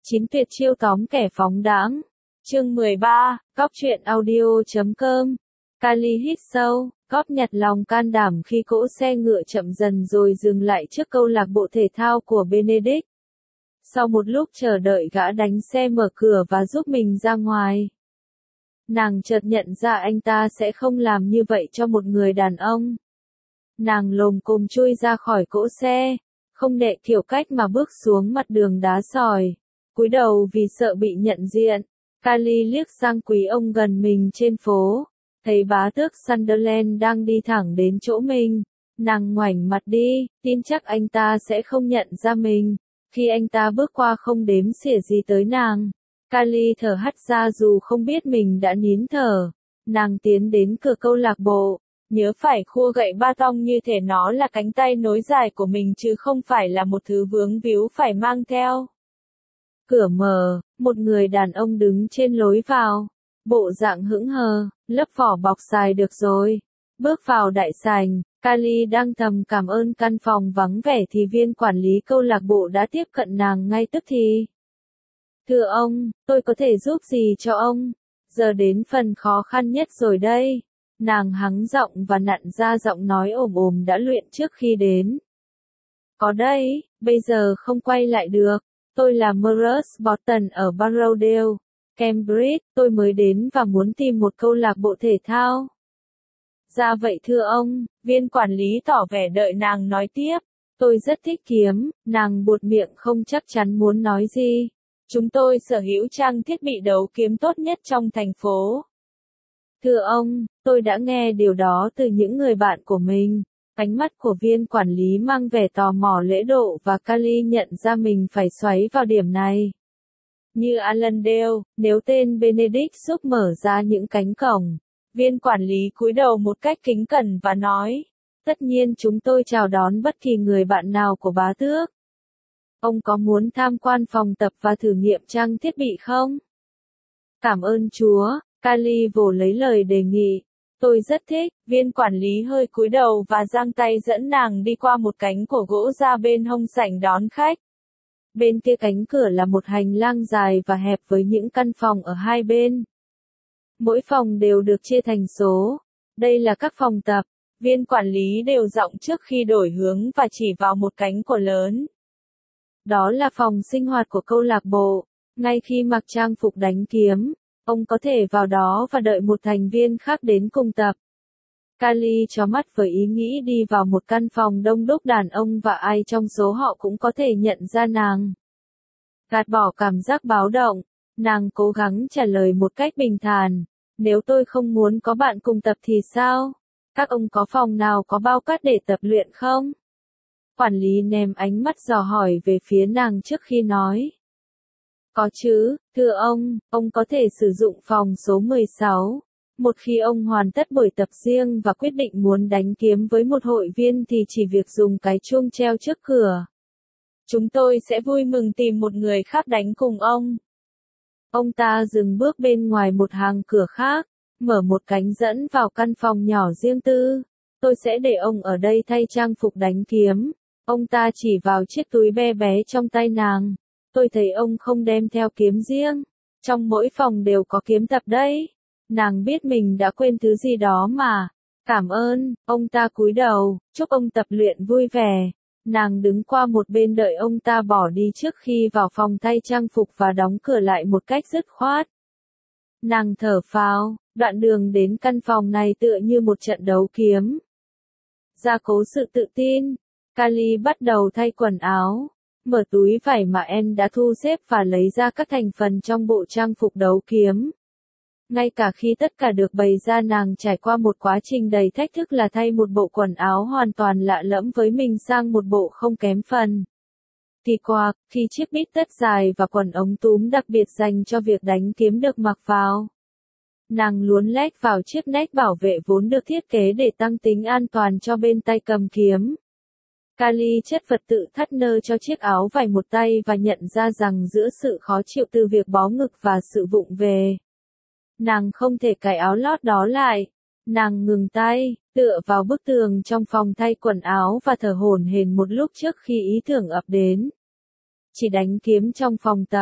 9 tuyệt chiêu tóm kẻ phóng đãng. Chương 13, Cóc truyện audio.com. Kali hít sâu, Cóp nhặt lòng can đảm khi cỗ xe ngựa chậm dần rồi dừng lại trước câu lạc bộ thể thao của Benedict. Sau một lúc chờ đợi gã đánh xe mở cửa và giúp mình ra ngoài. Nàng chợt nhận ra anh ta sẽ không làm như vậy cho một người đàn ông. Nàng lồm cồm chui ra khỏi cỗ xe, không đệ kiểu cách mà bước xuống mặt đường đá sỏi, cúi đầu vì sợ bị nhận diện. Kali liếc sang quý ông gần mình trên phố, thấy bá tước Sunderland đang đi thẳng đến chỗ mình. Nàng ngoảnh mặt đi, tin chắc anh ta sẽ không nhận ra mình. Khi anh ta bước qua không đếm xỉa gì tới nàng, Kali thở hắt ra dù không biết mình đã nín thở. Nàng tiến đến cửa câu lạc bộ, nhớ phải khua gậy ba tong như thể nó là cánh tay nối dài của mình chứ không phải là một thứ vướng víu phải mang theo. Cửa mở, một người đàn ông đứng trên lối vào, bộ dạng hững hờ, lớp vỏ bọc xài được rồi. Bước vào đại sảnh, Kali đang thầm cảm ơn căn phòng vắng vẻ thì viên quản lý câu lạc bộ đã tiếp cận nàng ngay tức thì. Thưa ông, tôi có thể giúp gì cho ông? Giờ đến phần khó khăn nhất rồi đây. Nàng hắng giọng và nặn ra giọng nói ồm ồm đã luyện trước khi đến. Có đây, bây giờ không quay lại được. Tôi là Maurice Botton ở Barrowdale, Cambridge, tôi mới đến và muốn tìm một câu lạc bộ thể thao. Dạ vậy thưa ông, viên quản lý tỏ vẻ đợi nàng nói tiếp. Tôi rất thích kiếm, nàng buột miệng không chắc chắn muốn nói gì. Chúng tôi sở hữu trang thiết bị đấu kiếm tốt nhất trong thành phố. Thưa ông, tôi đã nghe điều đó từ những người bạn của mình. Ánh mắt của viên quản lý mang vẻ tò mò lễ độ và Kali nhận ra mình phải xoáy vào điểm này. Như Allendale, nếu tên Benedict giúp mở ra những cánh cổng. Viên quản lý cúi đầu một cách kính cẩn và nói, tất nhiên chúng tôi chào đón bất kỳ người bạn nào của bá tước. Ông có muốn tham quan phòng tập và thử nghiệm trang thiết bị không? Cảm ơn Chúa, Kali vồ lấy lời đề nghị. Tôi rất thích, viên quản lý hơi cúi đầu và giang tay dẫn nàng đi qua một cánh của gỗ ra bên hông sảnh đón khách. Bên kia cánh cửa là một hành lang dài và hẹp với những căn phòng ở hai bên. Mỗi phòng đều được chia thành số. Đây là các phòng tập. Viên quản lý đều giọng trước khi đổi hướng và chỉ vào một cánh cửa lớn. Đó là phòng sinh hoạt của câu lạc bộ. Ngay khi mặc trang phục đánh kiếm, ông có thể vào đó và đợi một thành viên khác đến cùng tập. Kali chó mắt với ý nghĩ đi vào một căn phòng đông đúc đàn ông và ai trong số họ cũng có thể nhận ra nàng. Gạt bỏ cảm giác báo động, nàng cố gắng trả lời một cách bình thản. Nếu tôi không muốn có bạn cùng tập thì sao? Các ông có phòng nào có bao cát để tập luyện không? Quản lý ném ánh mắt dò hỏi về phía nàng trước khi nói. Có chứ, thưa ông có thể sử dụng phòng số 16. Một khi ông hoàn tất buổi tập riêng và quyết định muốn đánh kiếm với một hội viên thì chỉ việc dùng cái chuông treo trước cửa. Chúng tôi sẽ vui mừng tìm một người khác đánh cùng ông. Ông ta dừng bước bên ngoài một hàng cửa khác, mở một cánh dẫn vào căn phòng nhỏ riêng tư. Tôi sẽ để ông ở đây thay trang phục đánh kiếm. Ông ta chỉ vào chiếc túi bé bé trong tay nàng. Tôi thấy ông không đem theo kiếm riêng. Trong mỗi phòng đều có kiếm tập đấy. Nàng biết mình đã quên thứ gì đó mà. Cảm ơn, ông ta cúi đầu, chúc ông tập luyện vui vẻ. Nàng đứng qua một bên đợi ông ta bỏ đi trước khi vào phòng thay trang phục và đóng cửa lại một cách dứt khoát. Nàng thở phào, đoạn đường đến căn phòng này tựa như một trận đấu kiếm. Gia cố sự tự tin, Kali bắt đầu thay quần áo, mở túi vải mà em đã thu xếp và lấy ra các thành phần trong bộ trang phục đấu kiếm. Ngay cả khi tất cả được bày ra nàng trải qua một quá trình đầy thách thức là thay một bộ quần áo hoàn toàn lạ lẫm với mình sang một bộ không kém phần. Kỳ quặc, khi chiếc bít tất dài và quần ống túm đặc biệt dành cho việc đánh kiếm được mặc vào. Nàng luốn lách vào chiếc nách bảo vệ vốn được thiết kế để tăng tính an toàn cho bên tay cầm kiếm. Kali chất vật tự thắt nơ cho chiếc áo vải một tay và nhận ra rằng giữa sự khó chịu từ việc bó ngực và sự vụng về, nàng không thể cài áo lót đó lại. Nàng ngừng tay, tựa vào bức tường trong phòng thay quần áo và thở hổn hển một lúc trước khi ý tưởng ập đến. Chỉ đánh kiếm trong phòng tập,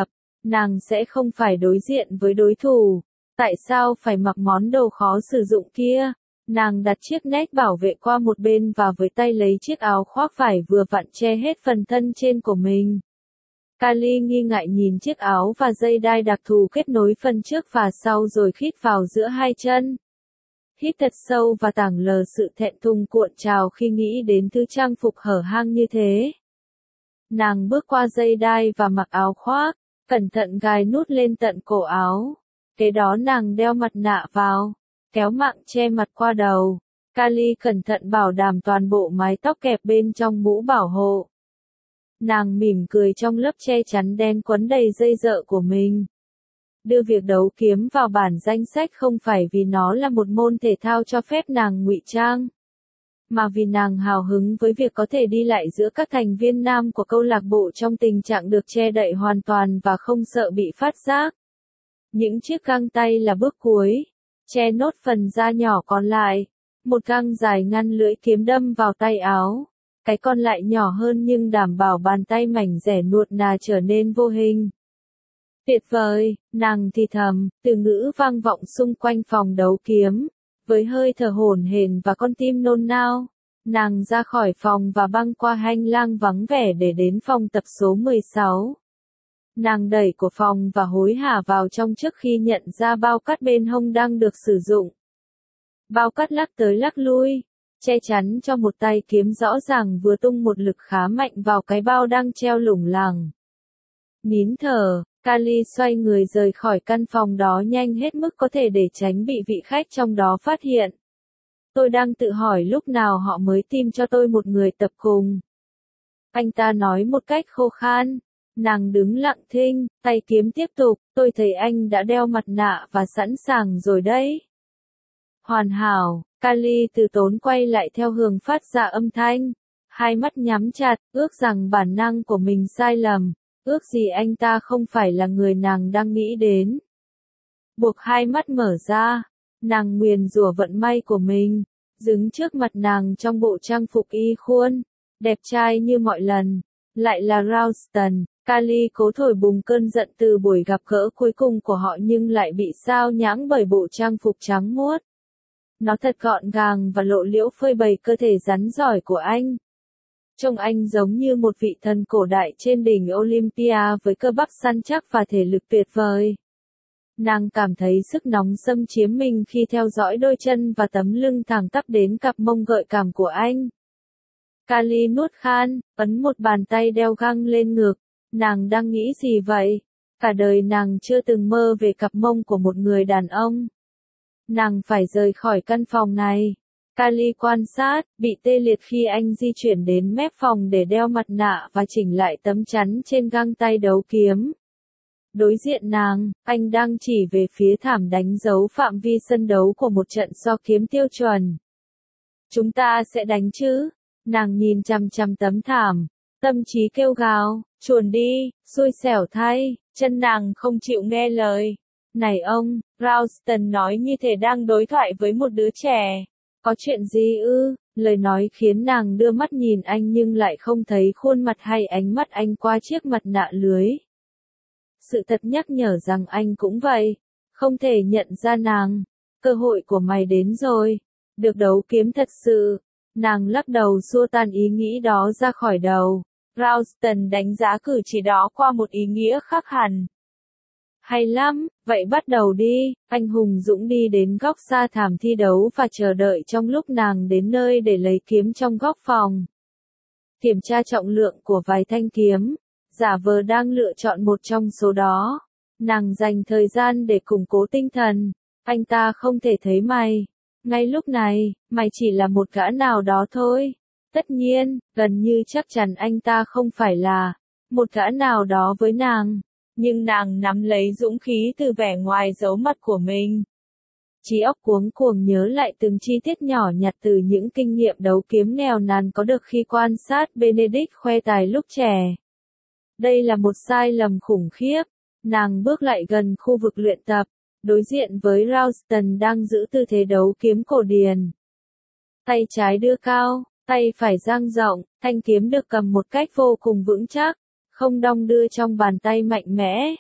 nàng sẽ không phải đối diện với đối thủ. Tại sao phải mặc món đồ khó sử dụng kia? Nàng đặt chiếc nét bảo vệ qua một bên và với tay lấy chiếc áo khoác vải vừa vặn che hết phần thân trên của mình. Kali nghi ngại nhìn chiếc áo và dây đai đặc thù kết nối phần trước và sau rồi khít vào giữa hai chân. Hít thật sâu và tảng lờ sự thẹn thùng cuộn trào khi nghĩ đến thứ trang phục hở hang như thế. Nàng bước qua dây đai và mặc áo khoác, cẩn thận gài nút lên tận cổ áo. Kế đó nàng đeo mặt nạ vào, kéo mạng che mặt qua đầu. Kali cẩn thận bảo đảm toàn bộ mái tóc kẹp bên trong mũ bảo hộ. Nàng mỉm cười trong lớp che chắn đen quấn đầy dây dợ của mình. Đưa việc đấu kiếm vào bản danh sách không phải vì nó là một môn thể thao cho phép nàng ngụy trang, mà vì nàng hào hứng với việc có thể đi lại giữa các thành viên nam của câu lạc bộ trong tình trạng được che đậy hoàn toàn và không sợ bị phát giác. Những chiếc găng tay là bước cuối, che nốt phần da nhỏ còn lại. Một găng dài ngăn lưỡi kiếm đâm vào tay áo. Cái còn lại nhỏ hơn nhưng đảm bảo bàn tay mảnh dẻ nuột nà trở nên vô hình. Tuyệt vời, nàng thì thầm, từ ngữ vang vọng xung quanh phòng đấu kiếm. Với hơi thở hổn hển và con tim nôn nao, nàng ra khỏi phòng và băng qua hành lang vắng vẻ để đến phòng tập số 16. Nàng đẩy cửa phòng và hối hả vào trong trước khi nhận ra bao cát bên hông đang được sử dụng. Bao cát lắc tới lắc lui, che chắn cho một tay kiếm rõ ràng vừa tung một lực khá mạnh vào cái bao đang treo lủng lẳng. Nín thở, Kali xoay người rời khỏi căn phòng đó nhanh hết mức có thể để tránh bị vị khách trong đó phát hiện. Tôi đang tự hỏi lúc nào họ mới tìm cho tôi một người tập cùng. Anh ta nói một cách khô khan. Nàng đứng lặng thinh, tay kiếm tiếp tục, tôi thấy anh đã đeo mặt nạ và sẵn sàng rồi đấy. Hoàn hảo, Kali từ tốn quay lại theo hướng phát ra âm thanh. Hai mắt nhắm chặt, ước rằng bản năng của mình sai lầm. Ước gì anh ta không phải là người nàng đang nghĩ đến. Buộc hai mắt mở ra, nàng nguyền rủa vận may của mình. Đứng trước mặt nàng trong bộ trang phục y khuôn, đẹp trai như mọi lần. Lại là Ralston. Kali cố thổi bùng cơn giận từ buổi gặp gỡ cuối cùng của họ nhưng lại bị sao nhãng bởi bộ trang phục trắng muốt. Nó thật gọn gàng và lộ liễu phơi bày cơ thể rắn giỏi của anh. Trông anh giống như một vị thần cổ đại trên đỉnh Olympia với cơ bắp săn chắc và thể lực tuyệt vời. Nàng cảm thấy sức nóng xâm chiếm mình khi theo dõi đôi chân và tấm lưng thẳng tắp đến cặp mông gợi cảm của anh. Kali nuốt khan, ấn một bàn tay đeo găng lên ngực. Nàng đang nghĩ gì vậy? Cả đời nàng chưa từng mơ về cặp mông của một người đàn ông. Nàng phải rời khỏi căn phòng này. Kali quan sát, bị tê liệt khi anh di chuyển đến mép phòng để đeo mặt nạ và chỉnh lại tấm chắn trên găng tay đấu kiếm. Đối diện nàng, anh đang chỉ về phía thảm đánh dấu phạm vi sân đấu của một trận so kiếm tiêu chuẩn. Chúng ta sẽ đánh chứ? Nàng nhìn chằm chằm tấm thảm, tâm trí kêu gào, chuồn đi, xui xẻo thay, chân nàng không chịu nghe lời. Này ông, Ralston nói như thể đang đối thoại với một đứa trẻ. Có chuyện gì ư? Lời nói khiến nàng đưa mắt nhìn anh nhưng lại không thấy khuôn mặt hay ánh mắt anh qua chiếc mặt nạ lưới. Sự thật nhắc nhở rằng anh cũng vậy, không thể nhận ra nàng. Cơ hội của mày đến rồi, được đấu kiếm thật sự. Nàng lắc đầu xua tan ý nghĩ đó ra khỏi đầu. Ralston đánh giá cử chỉ đó qua một ý nghĩa khác hẳn. Hay lắm, vậy bắt đầu đi. Anh hùng dũng đi đến góc xa thảm thi đấu và chờ đợi trong lúc nàng đến nơi để lấy kiếm trong góc phòng. Kiểm tra trọng lượng của vài thanh kiếm, giả vờ đang lựa chọn một trong số đó. Nàng dành thời gian để củng cố tinh thần. Anh ta không thể thấy mày. Ngay lúc này, mày chỉ là một gã nào đó thôi. Tất nhiên, gần như chắc chắn anh ta không phải là một gã nào đó với nàng. Nhưng nàng nắm lấy dũng khí từ vẻ ngoài giấu mặt của mình. Trí óc cuống cuồng nhớ lại từng chi tiết nhỏ nhặt từ những kinh nghiệm đấu kiếm nghèo nàn có được khi quan sát Benedict khoe tài lúc trẻ. Đây là một sai lầm khủng khiếp. Nàng bước lại gần khu vực luyện tập, đối diện với Ralston đang giữ tư thế đấu kiếm cổ điển. Tay trái đưa cao, tay phải dang rộng, thanh kiếm được cầm một cách vô cùng vững chắc, không đong đưa trong bàn tay mạnh mẽ.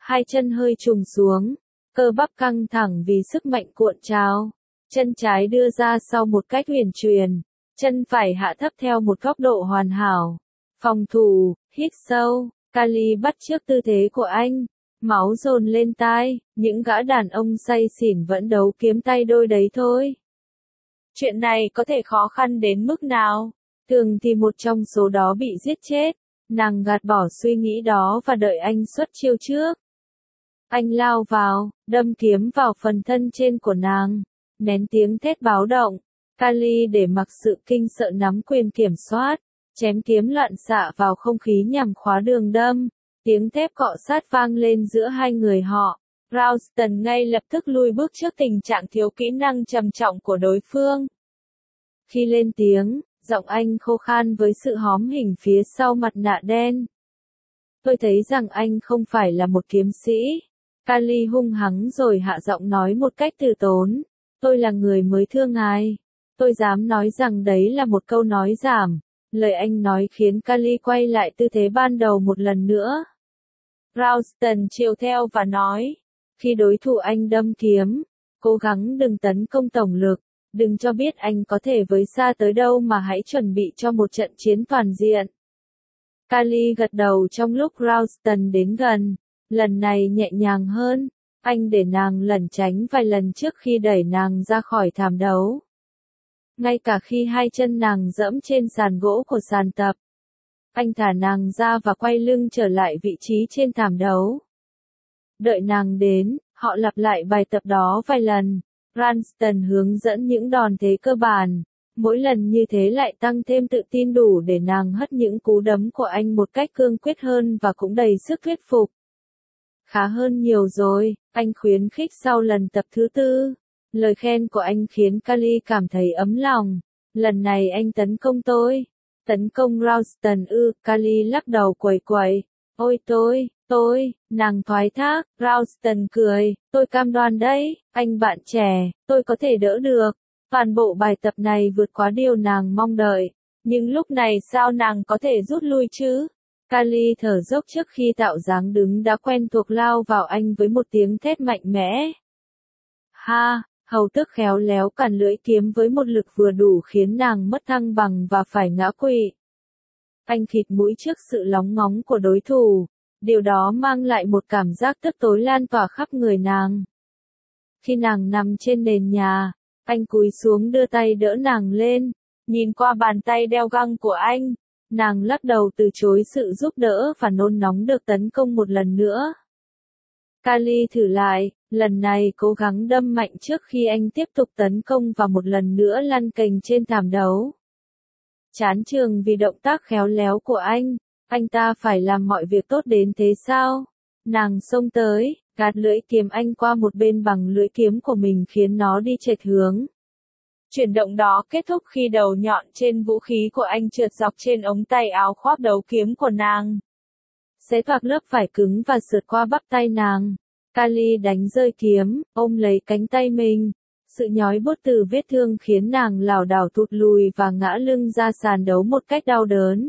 hai chân hơi trùng xuống, cơ bắp căng thẳng vì sức mạnh cuộn trào. Chân trái đưa ra sau một cách huyền chuyển, chân phải hạ thấp theo một góc độ hoàn hảo. Phòng thủ, hít sâu, Kali bắt chước tư thế của anh, máu dồn lên tai, những gã đàn ông say xỉn vẫn đấu kiếm tay đôi đấy thôi. Chuyện này có thể khó khăn đến mức nào? Thường thì một trong số đó bị giết chết. Nàng gạt bỏ suy nghĩ đó và đợi anh xuất chiêu trước. Anh lao vào, đâm kiếm vào phần thân trên của nàng, nén tiếng thét báo động. Kali để mặc sự kinh sợ nắm quyền kiểm soát, chém kiếm loạn xạ vào không khí nhằm khóa đường đâm. Tiếng thép cọ sát vang lên giữa hai người họ. Ralston ngay lập tức lùi bước trước tình trạng thiếu kỹ năng trầm trọng của đối phương. Khi lên tiếng, giọng anh khô khan với sự hóm hình phía sau mặt nạ đen. Tôi thấy rằng anh không phải là một kiếm sĩ. Kali hung hăng rồi hạ giọng nói một cách từ tốn. Tôi là người mới thưa ngài. Tôi dám nói rằng đấy là một câu nói giảm. Lời anh nói khiến Kali quay lại tư thế ban đầu một lần nữa. Ralston chiều theo và nói. Khi đối thủ anh đâm kiếm, cố gắng đừng tấn công tổng lực. Đừng cho biết anh có thể với xa tới đâu mà hãy chuẩn bị cho một trận chiến toàn diện. Kali gật đầu trong lúc Ralston đến gần. Lần này nhẹ nhàng hơn. Anh để nàng lẩn tránh vài lần trước khi đẩy nàng ra khỏi thảm đấu. Ngay cả khi hai chân nàng dẫm trên sàn gỗ của sàn tập. Anh thả nàng ra và quay lưng trở lại vị trí trên thảm đấu. Đợi nàng đến, họ lặp lại bài tập đó vài lần. Ralston hướng dẫn những đòn thế cơ bản. Mỗi lần như thế lại tăng thêm tự tin đủ để nàng hất những cú đấm của anh một cách cương quyết hơn và cũng đầy sức thuyết phục. Khá hơn nhiều rồi, anh khuyến khích sau lần tập thứ 4. Lời khen của anh khiến Kali cảm thấy ấm lòng. Lần này anh tấn công tôi. Tấn công Ralston ư? Kali lắc đầu quẩy quẩy. Ôi tôi, nàng thoái thác. Ralston cười. Tôi cam đoan đấy, anh bạn trẻ, tôi có thể đỡ được. Toàn bộ bài tập này vượt quá điều nàng mong đợi. Nhưng lúc này sao nàng có thể rút lui chứ? Kali thở dốc trước khi tạo dáng đứng đã quen thuộc lao vào anh với một tiếng thét mạnh mẽ. Ha, hầu tước khéo léo cản lưỡi kiếm với một lực vừa đủ khiến nàng mất thăng bằng và phải ngã quỵ. Anh khịt mũi trước sự lóng ngóng của đối thủ. Điều đó mang lại một cảm giác tức tối lan tỏa khắp người nàng. Khi nàng nằm trên nền nhà, anh cúi xuống đưa tay đỡ nàng lên. Nhìn qua bàn tay đeo găng của anh, nàng lắc đầu từ chối sự giúp đỡ và nôn nóng được tấn công một lần nữa. Kali thử lại, lần này cố gắng đâm mạnh trước khi anh tiếp tục tấn công và một lần nữa lăn cành trên thảm đấu. Chán chường vì động tác khéo léo của anh ta phải làm mọi việc tốt đến thế sao? Nàng xông tới, gạt lưỡi kiếm anh qua một bên bằng lưỡi kiếm của mình khiến nó đi chệch hướng. Chuyển động đó kết thúc khi đầu nhọn trên vũ khí của anh trượt dọc trên ống tay áo khoác đấu kiếm của nàng. Xé toạc lớp vải cứng và sượt qua bắp tay nàng. Kali đánh rơi kiếm, ôm lấy cánh tay mình. Sự nhói buốt từ vết thương khiến nàng lảo đảo thụt lùi và ngã lưng ra sàn đấu một cách đau đớn.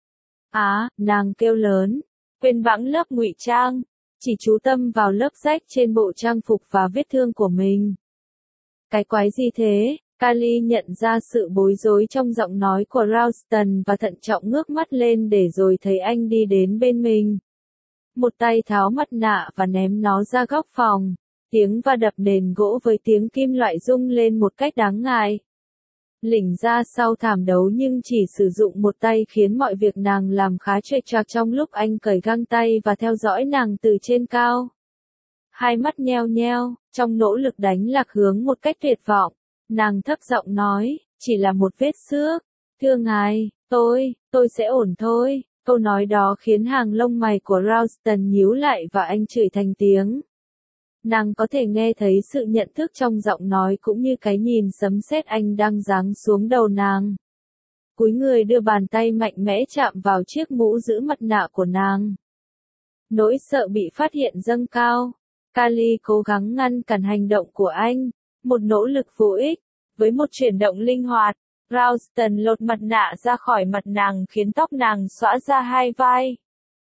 Nàng kêu lớn, quên bẵng lớp ngụy trang, chỉ chú tâm vào lớp rách trên bộ trang phục và vết thương của mình. Cái quái gì thế? Kali nhận ra sự bối rối trong giọng nói của Ralston và thận trọng ngước mắt lên để rồi thấy anh đi đến bên mình. Một tay tháo mặt nạ và ném nó ra góc phòng. Tiếng va đập nền gỗ với tiếng kim loại rung lên một cách đáng ngại. Lỉnh ra sau thảm đấu nhưng chỉ sử dụng một tay khiến mọi việc nàng làm khá trệch trạc trong lúc anh cởi găng tay và theo dõi nàng từ trên cao. Hai mắt nheo nheo, trong nỗ lực đánh lạc hướng một cách tuyệt vọng. Nàng thấp giọng nói, chỉ là một vết xước. Thưa ngài, tôi sẽ ổn thôi. Câu nói đó khiến hàng lông mày của Ralston nhíu lại và anh chửi thành tiếng. Nàng có thể nghe thấy sự nhận thức trong giọng nói cũng như cái nhìn sấm sét anh đang giáng xuống đầu nàng. Cúi người đưa bàn tay mạnh mẽ chạm vào chiếc mũ giữ mặt nạ của nàng. Nỗi sợ bị phát hiện dâng cao. Kali cố gắng ngăn cản hành động của anh. Một nỗ lực vô ích. Với một chuyển động linh hoạt, Ralston lột mặt nạ ra khỏi mặt nàng khiến tóc nàng xõa ra hai vai.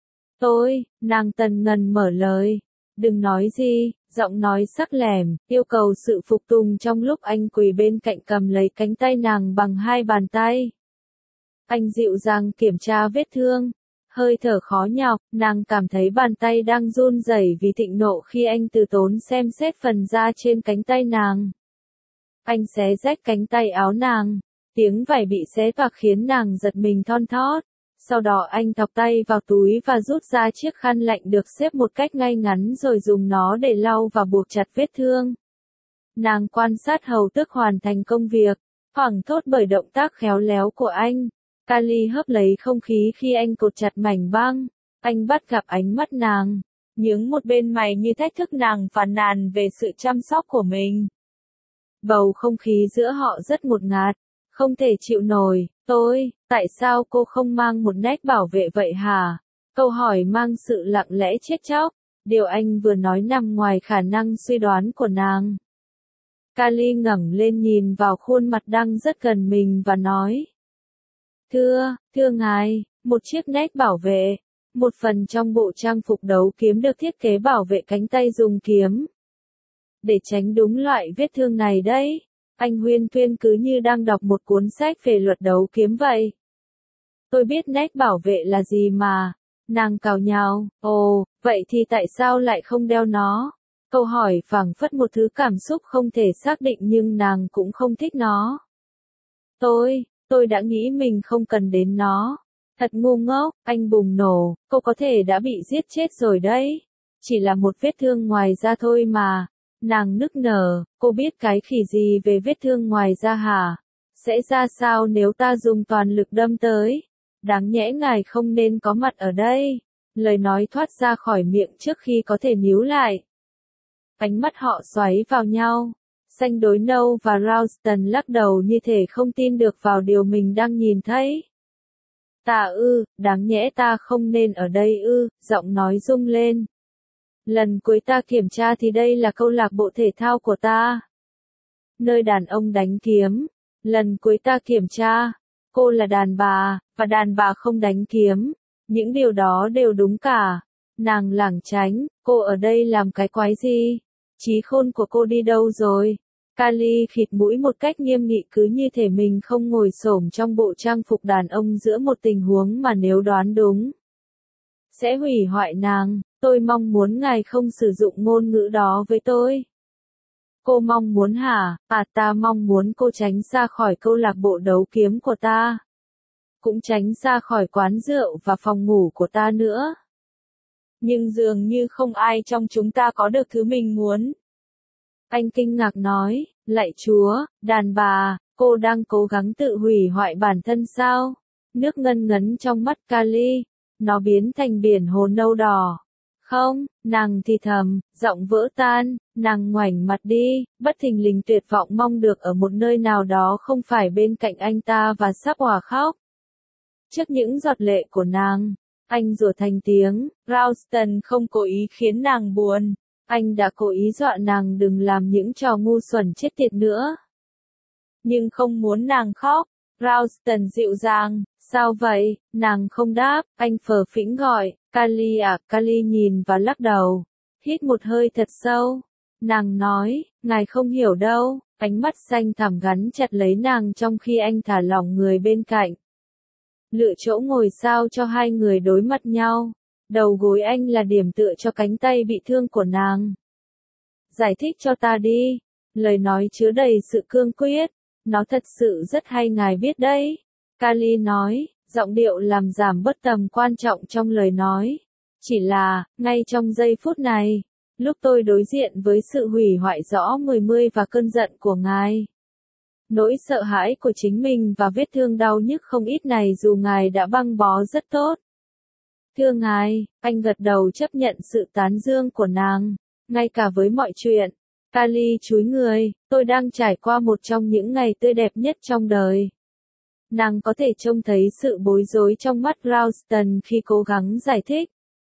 Nàng Tần Ngần mở lời. Đừng nói gì, giọng nói sắc lẻm, yêu cầu sự phục tùng trong lúc anh quỳ bên cạnh cầm lấy cánh tay nàng bằng hai bàn tay. Anh dịu dàng kiểm tra vết thương. Hơi thở khó nhọc, nàng cảm thấy bàn tay đang run rẩy vì thịnh nộ khi anh từ tốn xem xét phần da trên cánh tay nàng. Anh xé rách cánh tay áo nàng, tiếng vải bị xé toạc khiến nàng giật mình thon thót. Sau đó anh thọc tay vào túi và rút ra chiếc khăn lạnh được xếp một cách ngay ngắn rồi dùng nó để lau và buộc chặt vết thương. Nàng quan sát hầu tức hoàn thành công việc, hoảng thốt bởi động tác khéo léo của anh. Kali hớp lấy không khí khi anh cột chặt mảnh băng. Anh bắt gặp ánh mắt nàng, nhướng một bên mày như thách thức nàng phàn nàn về sự chăm sóc của mình. Bầu không khí giữa họ rất ngột ngạt, không thể chịu nổi. Tại sao cô không mang một nét bảo vệ vậy hả? Câu hỏi mang sự lặng lẽ chết chóc. Điều anh vừa nói nằm ngoài khả năng suy đoán của nàng. Kali ngẩng lên nhìn vào khuôn mặt đang rất gần mình và nói. Thưa ngài, một chiếc nét bảo vệ. Một phần trong bộ trang phục đấu kiếm được thiết kế bảo vệ cánh tay dùng kiếm. Để tránh đúng loại vết thương này đấy. Anh huyên thuyên cứ như đang đọc một cuốn sách về luật đấu kiếm vậy. Tôi biết nét bảo vệ là gì mà. Nàng cào nhào. Ồ, vậy thì tại sao lại không đeo nó? Câu hỏi phảng phất một thứ cảm xúc không thể xác định nhưng nàng cũng không thích nó. Tôi đã nghĩ mình không cần đến nó. Thật ngu ngốc, anh bùng nổ, cô có thể đã bị giết chết rồi đấy. Chỉ là một vết thương ngoài da thôi mà. Nàng nức nở, cô biết cái khỉ gì về vết thương ngoài da hả? Sẽ ra sao nếu ta dùng toàn lực đâm tới? Đáng nhẽ ngài không nên có mặt ở đây. Lời nói thoát ra khỏi miệng trước khi có thể níu lại. Ánh mắt họ xoáy vào nhau. Xanh đối nâu và Ralston lắc đầu như thể không tin được vào điều mình đang nhìn thấy. Đáng nhẽ ta không nên ở đây giọng nói rung lên. Lần cuối ta kiểm tra thì đây là câu lạc bộ thể thao của ta. Nơi đàn ông đánh kiếm. Lần cuối ta kiểm tra, cô là đàn bà, và đàn bà không đánh kiếm. Những điều đó đều đúng cả. Nàng lảng tránh, cô ở đây làm cái quái gì? Trí khôn của cô đi đâu rồi? Kali khịt mũi một cách nghiêm nghị cứ như thể mình không ngồi xổm trong bộ trang phục đàn ông giữa một tình huống mà nếu đoán đúng sẽ hủy hoại nàng. Tôi mong muốn ngài không sử dụng ngôn ngữ đó với tôi. Cô mong muốn hả? Ta mong muốn cô tránh ra khỏi câu lạc bộ đấu kiếm của ta. Cũng tránh ra khỏi quán rượu và phòng ngủ của ta nữa. Nhưng dường như không ai trong chúng ta có được thứ mình muốn. Anh kinh ngạc nói, lạy Chúa, đàn bà, cô đang cố gắng tự hủy hoại bản thân sao? Nước ngân ngấn trong mắt Kali, nó biến thành biển hồ nâu đỏ. Không, nàng thì thầm, giọng vỡ tan, nàng ngoảnh mặt đi, bất thình lình tuyệt vọng mong được ở một nơi nào đó không phải bên cạnh anh ta và sắp òa khóc. Trước những giọt lệ của nàng, anh rủa thành tiếng, Ralston không cố ý khiến nàng buồn. Anh đã cố ý dọa nàng đừng làm những trò ngu xuẩn chết tiệt nữa. Nhưng không muốn nàng khóc. Ralston dịu dàng, sao vậy? Nàng không đáp, anh phờ phĩnh gọi, Kali à, Kali nhìn và lắc đầu. Hít một hơi thật sâu. Nàng nói, ngài không hiểu đâu, ánh mắt xanh thẳm gắn chặt lấy nàng trong khi anh thả lỏng người bên cạnh. Lựa chỗ ngồi sao cho hai người đối mặt nhau. Đầu gối anh là điểm tựa cho cánh tay bị thương của nàng. Giải thích cho ta đi. Lời nói chứa đầy sự cương quyết. Nó thật sự rất hay ngài biết đấy. Kali nói, giọng điệu làm giảm bớt tầm quan trọng trong lời nói. Chỉ là, ngay trong giây phút này, lúc tôi đối diện với sự hủy hoại rõ mười và cơn giận của ngài. Nỗi sợ hãi của chính mình và vết thương đau nhức không ít này dù ngài đã băng bó rất tốt. Thưa ngài, anh gật đầu chấp nhận sự tán dương của nàng, ngay cả với mọi chuyện. Kali chúi người, tôi đang trải qua một trong những ngày tươi đẹp nhất trong đời. Nàng có thể trông thấy sự bối rối trong mắt Ralston khi cố gắng giải thích.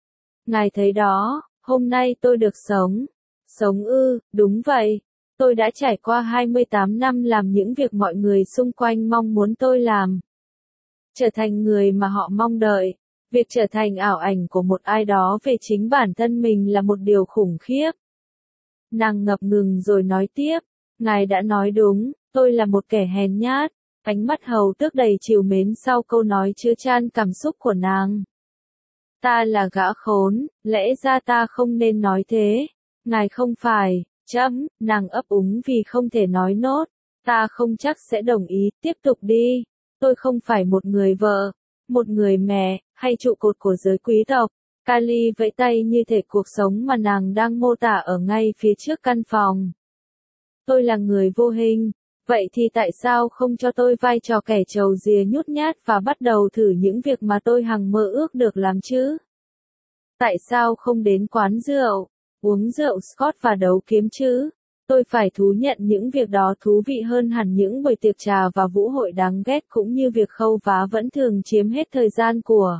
Ngài thấy đó, hôm nay tôi được sống. Sống đúng vậy. Tôi đã trải qua 28 năm làm những việc mọi người xung quanh mong muốn tôi làm. Trở thành người mà họ mong đợi. Việc trở thành ảo ảnh của một ai đó về chính bản thân mình là một điều khủng khiếp. Nàng ngập ngừng rồi nói tiếp, ngài đã nói đúng, tôi là một kẻ hèn nhát. Ánh mắt Hầu Tước đầy trìu mến sau câu nói chứa chan cảm xúc của nàng. Ta là gã khốn, lẽ ra ta không nên nói thế. Ngài không phải, nàng ấp úng vì không thể nói nốt. Ta không chắc sẽ đồng ý, tiếp tục đi. Tôi không phải một người vợ, một người mẹ, hay trụ cột của giới quý tộc. Kali vẫy tay như thể cuộc sống mà nàng đang mô tả ở ngay phía trước căn phòng. Tôi là người vô hình, vậy thì tại sao không cho tôi vai trò kẻ trầu dìa nhút nhát và bắt đầu thử những việc mà tôi hằng mơ ước được làm chứ? Tại sao không đến quán rượu, uống rượu Scotch và đấu kiếm chứ? Tôi phải thú nhận những việc đó thú vị hơn hẳn những buổi tiệc trà và vũ hội đáng ghét, cũng như việc khâu vá vẫn thường chiếm hết thời gian của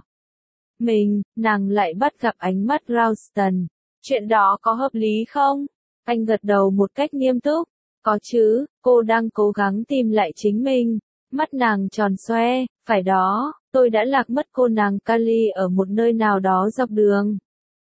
mình. Nàng lại bắt gặp ánh mắt Ralston. Chuyện đó có hợp lý không? Anh gật đầu một cách nghiêm túc. Có chứ, cô đang cố gắng tìm lại chính mình. Mắt nàng tròn xoe, phải đó, tôi đã lạc mất cô nàng Kali ở một nơi nào đó dọc đường.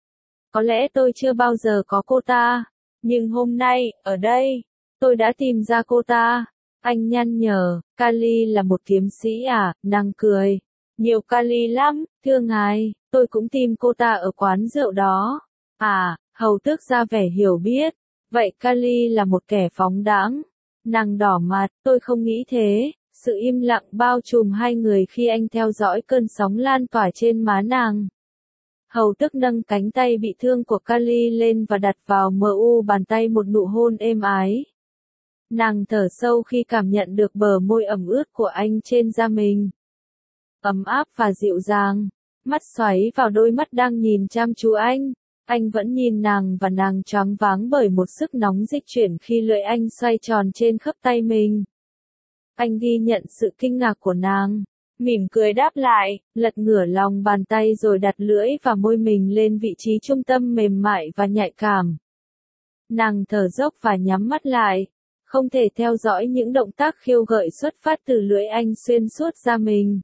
Có lẽ tôi chưa bao giờ có cô ta, nhưng hôm nay, ở đây, tôi đã tìm ra cô ta. Anh nhăn nhở, Kali là một kiếm sĩ à? Nàng cười. Nhiều Kali lắm, thưa ngài, tôi cũng tìm cô ta ở quán rượu đó. À, Hầu Tước ra vẻ hiểu biết. Vậy Kali là một kẻ phóng đãng. Nàng đỏ mặt, tôi không nghĩ thế. Sự im lặng bao trùm hai người khi anh theo dõi cơn sóng lan tỏa trên má nàng. Hầu Tước nâng cánh tay bị thương của Kali lên và đặt vào mu bàn tay một nụ hôn êm ái. Nàng thở sâu khi cảm nhận được bờ môi ẩm ướt của anh trên da mình. Ấm áp và dịu dàng. Mắt xoáy vào đôi mắt đang nhìn chăm chú anh. Anh vẫn nhìn nàng và nàng choáng váng bởi một sức nóng dịch chuyển khi lưỡi anh xoay tròn trên khớp tay mình. Anh ghi nhận sự kinh ngạc của nàng. Mỉm cười đáp lại, lật ngửa lòng bàn tay rồi đặt lưỡi và môi mình lên vị trí trung tâm mềm mại và nhạy cảm. Nàng thở dốc và nhắm mắt lại, không thể theo dõi những động tác khiêu gợi xuất phát từ lưỡi anh xuyên suốt da mình.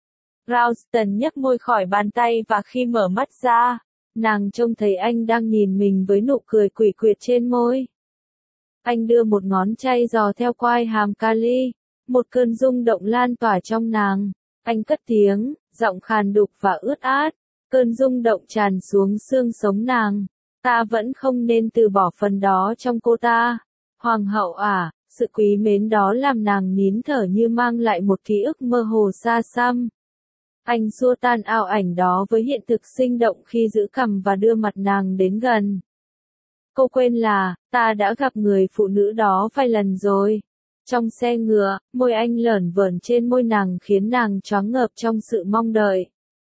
Ralston nhấc môi khỏi bàn tay và khi mở mắt ra, nàng trông thấy anh đang nhìn mình với nụ cười quỷ quyệt trên môi. Anh đưa một ngón tay dò theo quai hàm Kali, một cơn rung động lan tỏa trong nàng. Anh cất tiếng, giọng khàn đục và ướt át. Cơn rung động tràn xuống xương sống nàng. Ta vẫn không nên từ bỏ phần đó trong cô ta. Hoàng hậu à, sự quý mến đó làm nàng nín thở như mang lại một ký ức mơ hồ xa xăm. Anh xua tan ảo ảnh đó với hiện thực sinh động khi giữ cằm và đưa mặt nàng đến gần. Cô quên là, ta đã gặp người phụ nữ đó vài lần rồi. Trong xe ngựa, môi anh lởn vởn trên môi nàng khiến nàng choáng ngợp trong sự mong đợi.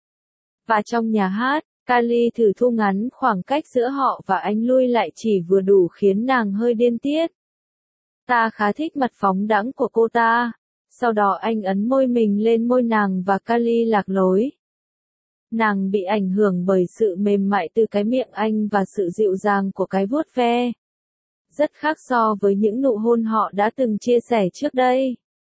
Và trong nhà hát, Kali thử thu ngắn khoảng cách giữa họ và anh lui lại chỉ vừa đủ khiến nàng hơi điên tiết. Ta khá thích mặt phóng đãng của cô ta. Sau đó anh ấn môi mình lên môi nàng và Kali lạc lối. Nàng bị ảnh hưởng bởi sự mềm mại từ cái miệng anh và sự dịu dàng của cái vuốt ve. Rất khác so với những nụ hôn họ đã từng chia sẻ trước đây.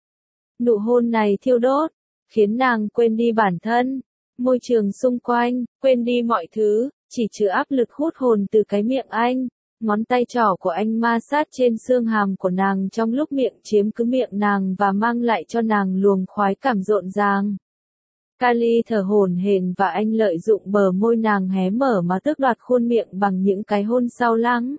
Nụ hôn này thiêu đốt, khiến nàng quên đi bản thân, môi trường xung quanh, quên đi mọi thứ, chỉ chứa áp lực hút hồn từ cái miệng anh. Ngón tay trỏ của anh ma sát trên xương hàm của nàng trong lúc miệng chiếm cứ miệng nàng và mang lại cho nàng luồng khoái cảm rộn ràng. Kali thở hổn hển và anh lợi dụng bờ môi nàng hé mở mà tước đoạt khuôn miệng bằng những cái hôn sau lắng.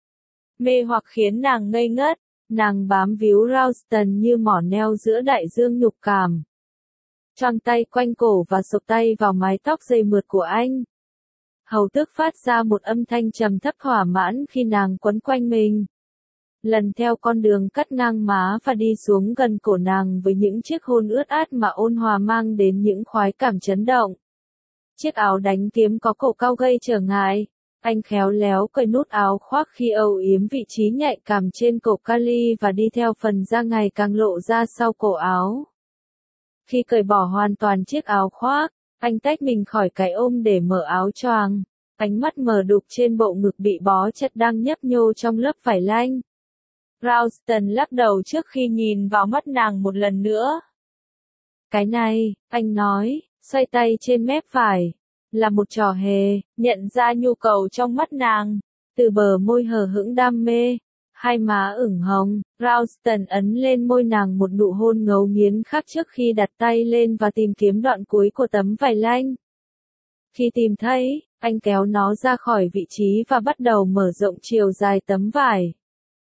Mê hoặc khiến nàng ngây ngất, nàng bám víu Ralston như mỏ neo giữa đại dương nhục cảm. Choàng tay quanh cổ và xộc tay vào mái tóc dày mượt của anh. Hầu Tước phát ra một âm thanh trầm thấp thỏa mãn khi nàng quấn quanh mình. Lần theo con đường cắt ngang má và đi xuống gần cổ nàng với những chiếc hôn ướt át mà ôn hòa mang đến những khoái cảm chấn động. Chiếc áo đánh kiếm có cổ cao gây trở ngại. Anh khéo léo cởi nút áo khoác khi âu yếm vị trí nhạy cảm trên cổ Kali và đi theo phần da ngày càng lộ ra sau cổ áo. Khi cởi bỏ hoàn toàn chiếc áo khoác, anh tách mình khỏi cái ôm để mở áo choàng. Ánh mắt mờ đục trên bộ ngực bị bó chặt đang nhấp nhô trong lớp vải lanh. Ralston lắc đầu trước khi nhìn vào mắt nàng một lần nữa. Cái này, anh nói, xoay tay trên mép phải. Là một trò hề, nhận ra nhu cầu trong mắt nàng. Từ bờ môi hờ hững đam mê, hai má ửng hồng, Ralston ấn lên môi nàng một nụ hôn ngấu nghiến khác trước khi đặt tay lên và tìm kiếm đoạn cuối của tấm vải lanh. Khi tìm thấy, anh kéo nó ra khỏi vị trí và bắt đầu mở rộng chiều dài tấm vải.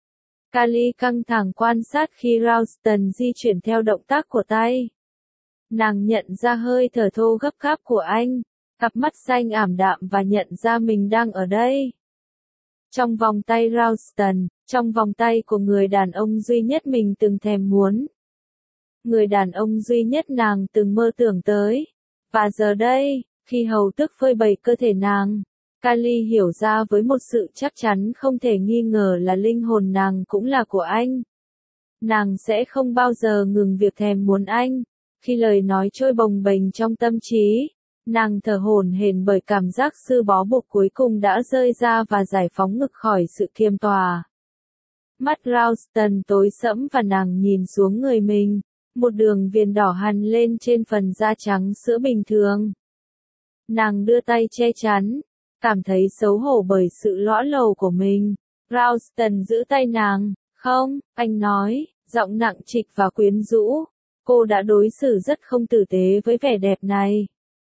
Kali căng thẳng quan sát khi Ralston di chuyển theo động tác của tay. Nàng nhận ra hơi thở thô gấp gáp của anh, cặp mắt xanh ảm đạm và nhận ra mình đang ở đây. Trong vòng tay Ralston, trong vòng tay của người đàn ông duy nhất mình từng thèm muốn. Người đàn ông duy nhất nàng từng mơ tưởng tới. Và giờ đây, khi hầu tức phơi bày cơ thể nàng, Kali hiểu ra với một sự chắc chắn không thể nghi ngờ là linh hồn nàng cũng là của anh. Nàng sẽ không bao giờ ngừng việc thèm muốn anh. Khi lời nói trôi bồng bềnh trong tâm trí, nàng thở hổn hển bởi cảm giác sư bó buộc cuối cùng đã rơi ra và giải phóng ngực khỏi sự kiềm tòa. Mắt Ralston tối sẫm và nàng nhìn xuống người mình, một đường viền đỏ hằn lên trên phần da trắng sữa bình thường. Nàng đưa tay che chắn, cảm thấy xấu hổ bởi sự lõa lồ của mình. Ralston giữ tay nàng. Không, anh nói, giọng nặng trịch và quyến rũ. Cô đã đối xử rất không tử tế với vẻ đẹp này.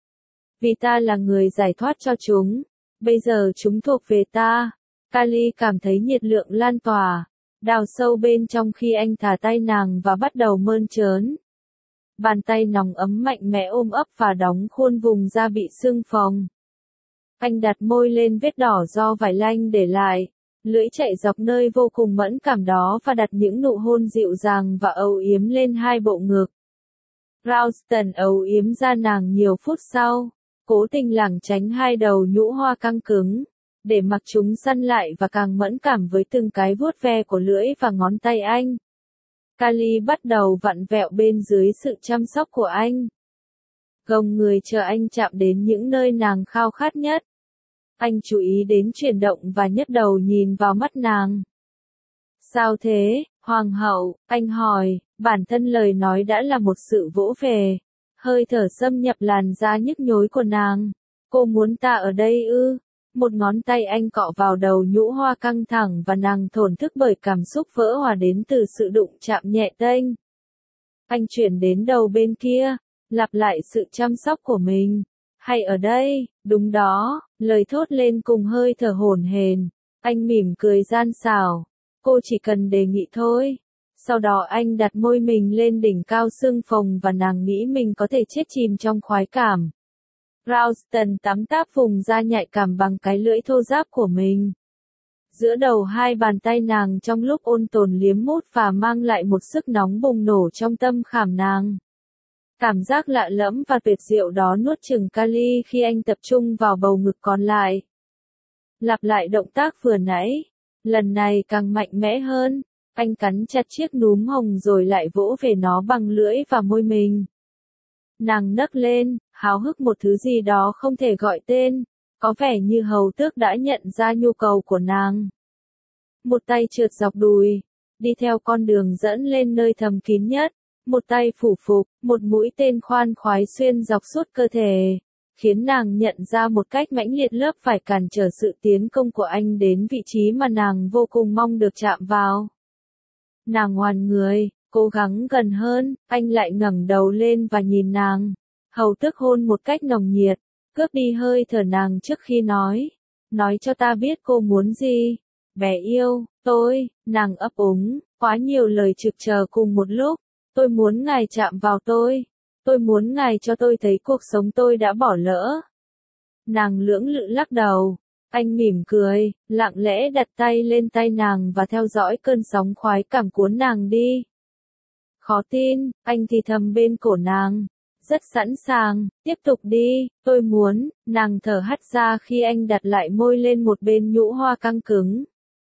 Vì ta là người giải thoát cho chúng. Bây giờ chúng thuộc về ta. Kali cảm thấy nhiệt lượng lan tỏa, đào sâu bên trong khi anh thả tay nàng và bắt đầu mơn trớn. Bàn tay nóng ấm mạnh mẽ ôm ấp và đóng khuôn vùng da bị sưng phồng. Anh đặt môi lên vết đỏ do vải lanh để lại, lưỡi chạy dọc nơi vô cùng mẫn cảm đó và đặt những nụ hôn dịu dàng và âu yếm lên hai bộ ngực. Ralston âu yếm ra nàng nhiều phút sau, cố tình lảng tránh hai đầu nhũ hoa căng cứng, để mặc chúng săn lại và càng mẫn cảm với từng cái vuốt ve của lưỡi và ngón tay anh. Kali bắt đầu vặn vẹo bên dưới sự chăm sóc của anh. Gồng người chờ anh chạm đến những nơi nàng khao khát nhất. Anh chú ý đến chuyển động và nhấc đầu nhìn vào mắt nàng. Sao thế, hoàng hậu? Anh hỏi, bản thân lời nói đã là một sự vỗ về. Hơi thở xâm nhập làn da nhức nhối của nàng. Cô muốn ta ở đây ư? Một ngón tay anh cọ vào đầu nhũ hoa căng thẳng và nàng thổn thức bởi cảm xúc vỡ hòa đến từ sự đụng chạm nhẹ tênh. Anh chuyển đến đầu bên kia, lặp lại sự chăm sóc của mình. Hay ở đây, đúng đó, lời thốt lên cùng hơi thở hổn hển. Anh mỉm cười gian xảo. Cô chỉ cần đề nghị thôi. Sau đó anh đặt môi mình lên đỉnh cao sưng phồng và nàng nghĩ mình có thể chết chìm trong khoái cảm. Ralston tắm táp vùng da nhạy cảm bằng cái lưỡi thô ráp của mình. Giữa đầu hai bàn tay nàng trong lúc ôn tồn liếm mút và mang lại một sức nóng bùng nổ trong tâm khảm nàng. Cảm giác lạ lẫm và tuyệt diệu đó nuốt chửng Kali khi anh tập trung vào bầu ngực còn lại. Lặp lại động tác vừa nãy, lần này càng mạnh mẽ hơn. Anh cắn chặt chiếc núm hồng rồi lại vỗ về nó bằng lưỡi và môi mình. Nàng nấc lên, háo hức một thứ gì đó không thể gọi tên, có vẻ như hầu tước đã nhận ra nhu cầu của nàng. Một tay trượt dọc đùi, đi theo con đường dẫn lên nơi thầm kín nhất, một tay phủ phục, một mũi tên khoan khoái xuyên dọc suốt cơ thể, khiến nàng nhận ra một cách mãnh liệt lớp phải cản trở sự tiến công của anh đến vị trí mà nàng vô cùng mong được chạm vào. Nàng ngoằn người, cố gắng gần hơn, anh lại ngẩng đầu lên và nhìn nàng. Hầu tước hôn một cách nồng nhiệt, cướp đi hơi thở nàng trước khi nói cho ta biết cô muốn gì. Bé yêu, nàng ấp úng, quá nhiều lời trực chờ cùng một lúc. Tôi muốn ngài chạm vào tôi muốn ngài cho tôi thấy cuộc sống tôi đã bỏ lỡ. Nàng lưỡng lự lắc đầu. Anh mỉm cười, lặng lẽ đặt tay lên tay nàng và theo dõi cơn sóng khoái cảm cuốn nàng đi. Khó tin, anh thì thầm bên cổ nàng. Rất sẵn sàng, tiếp tục đi, tôi muốn, nàng thở hắt ra khi anh đặt lại môi lên một bên nhũ hoa căng cứng.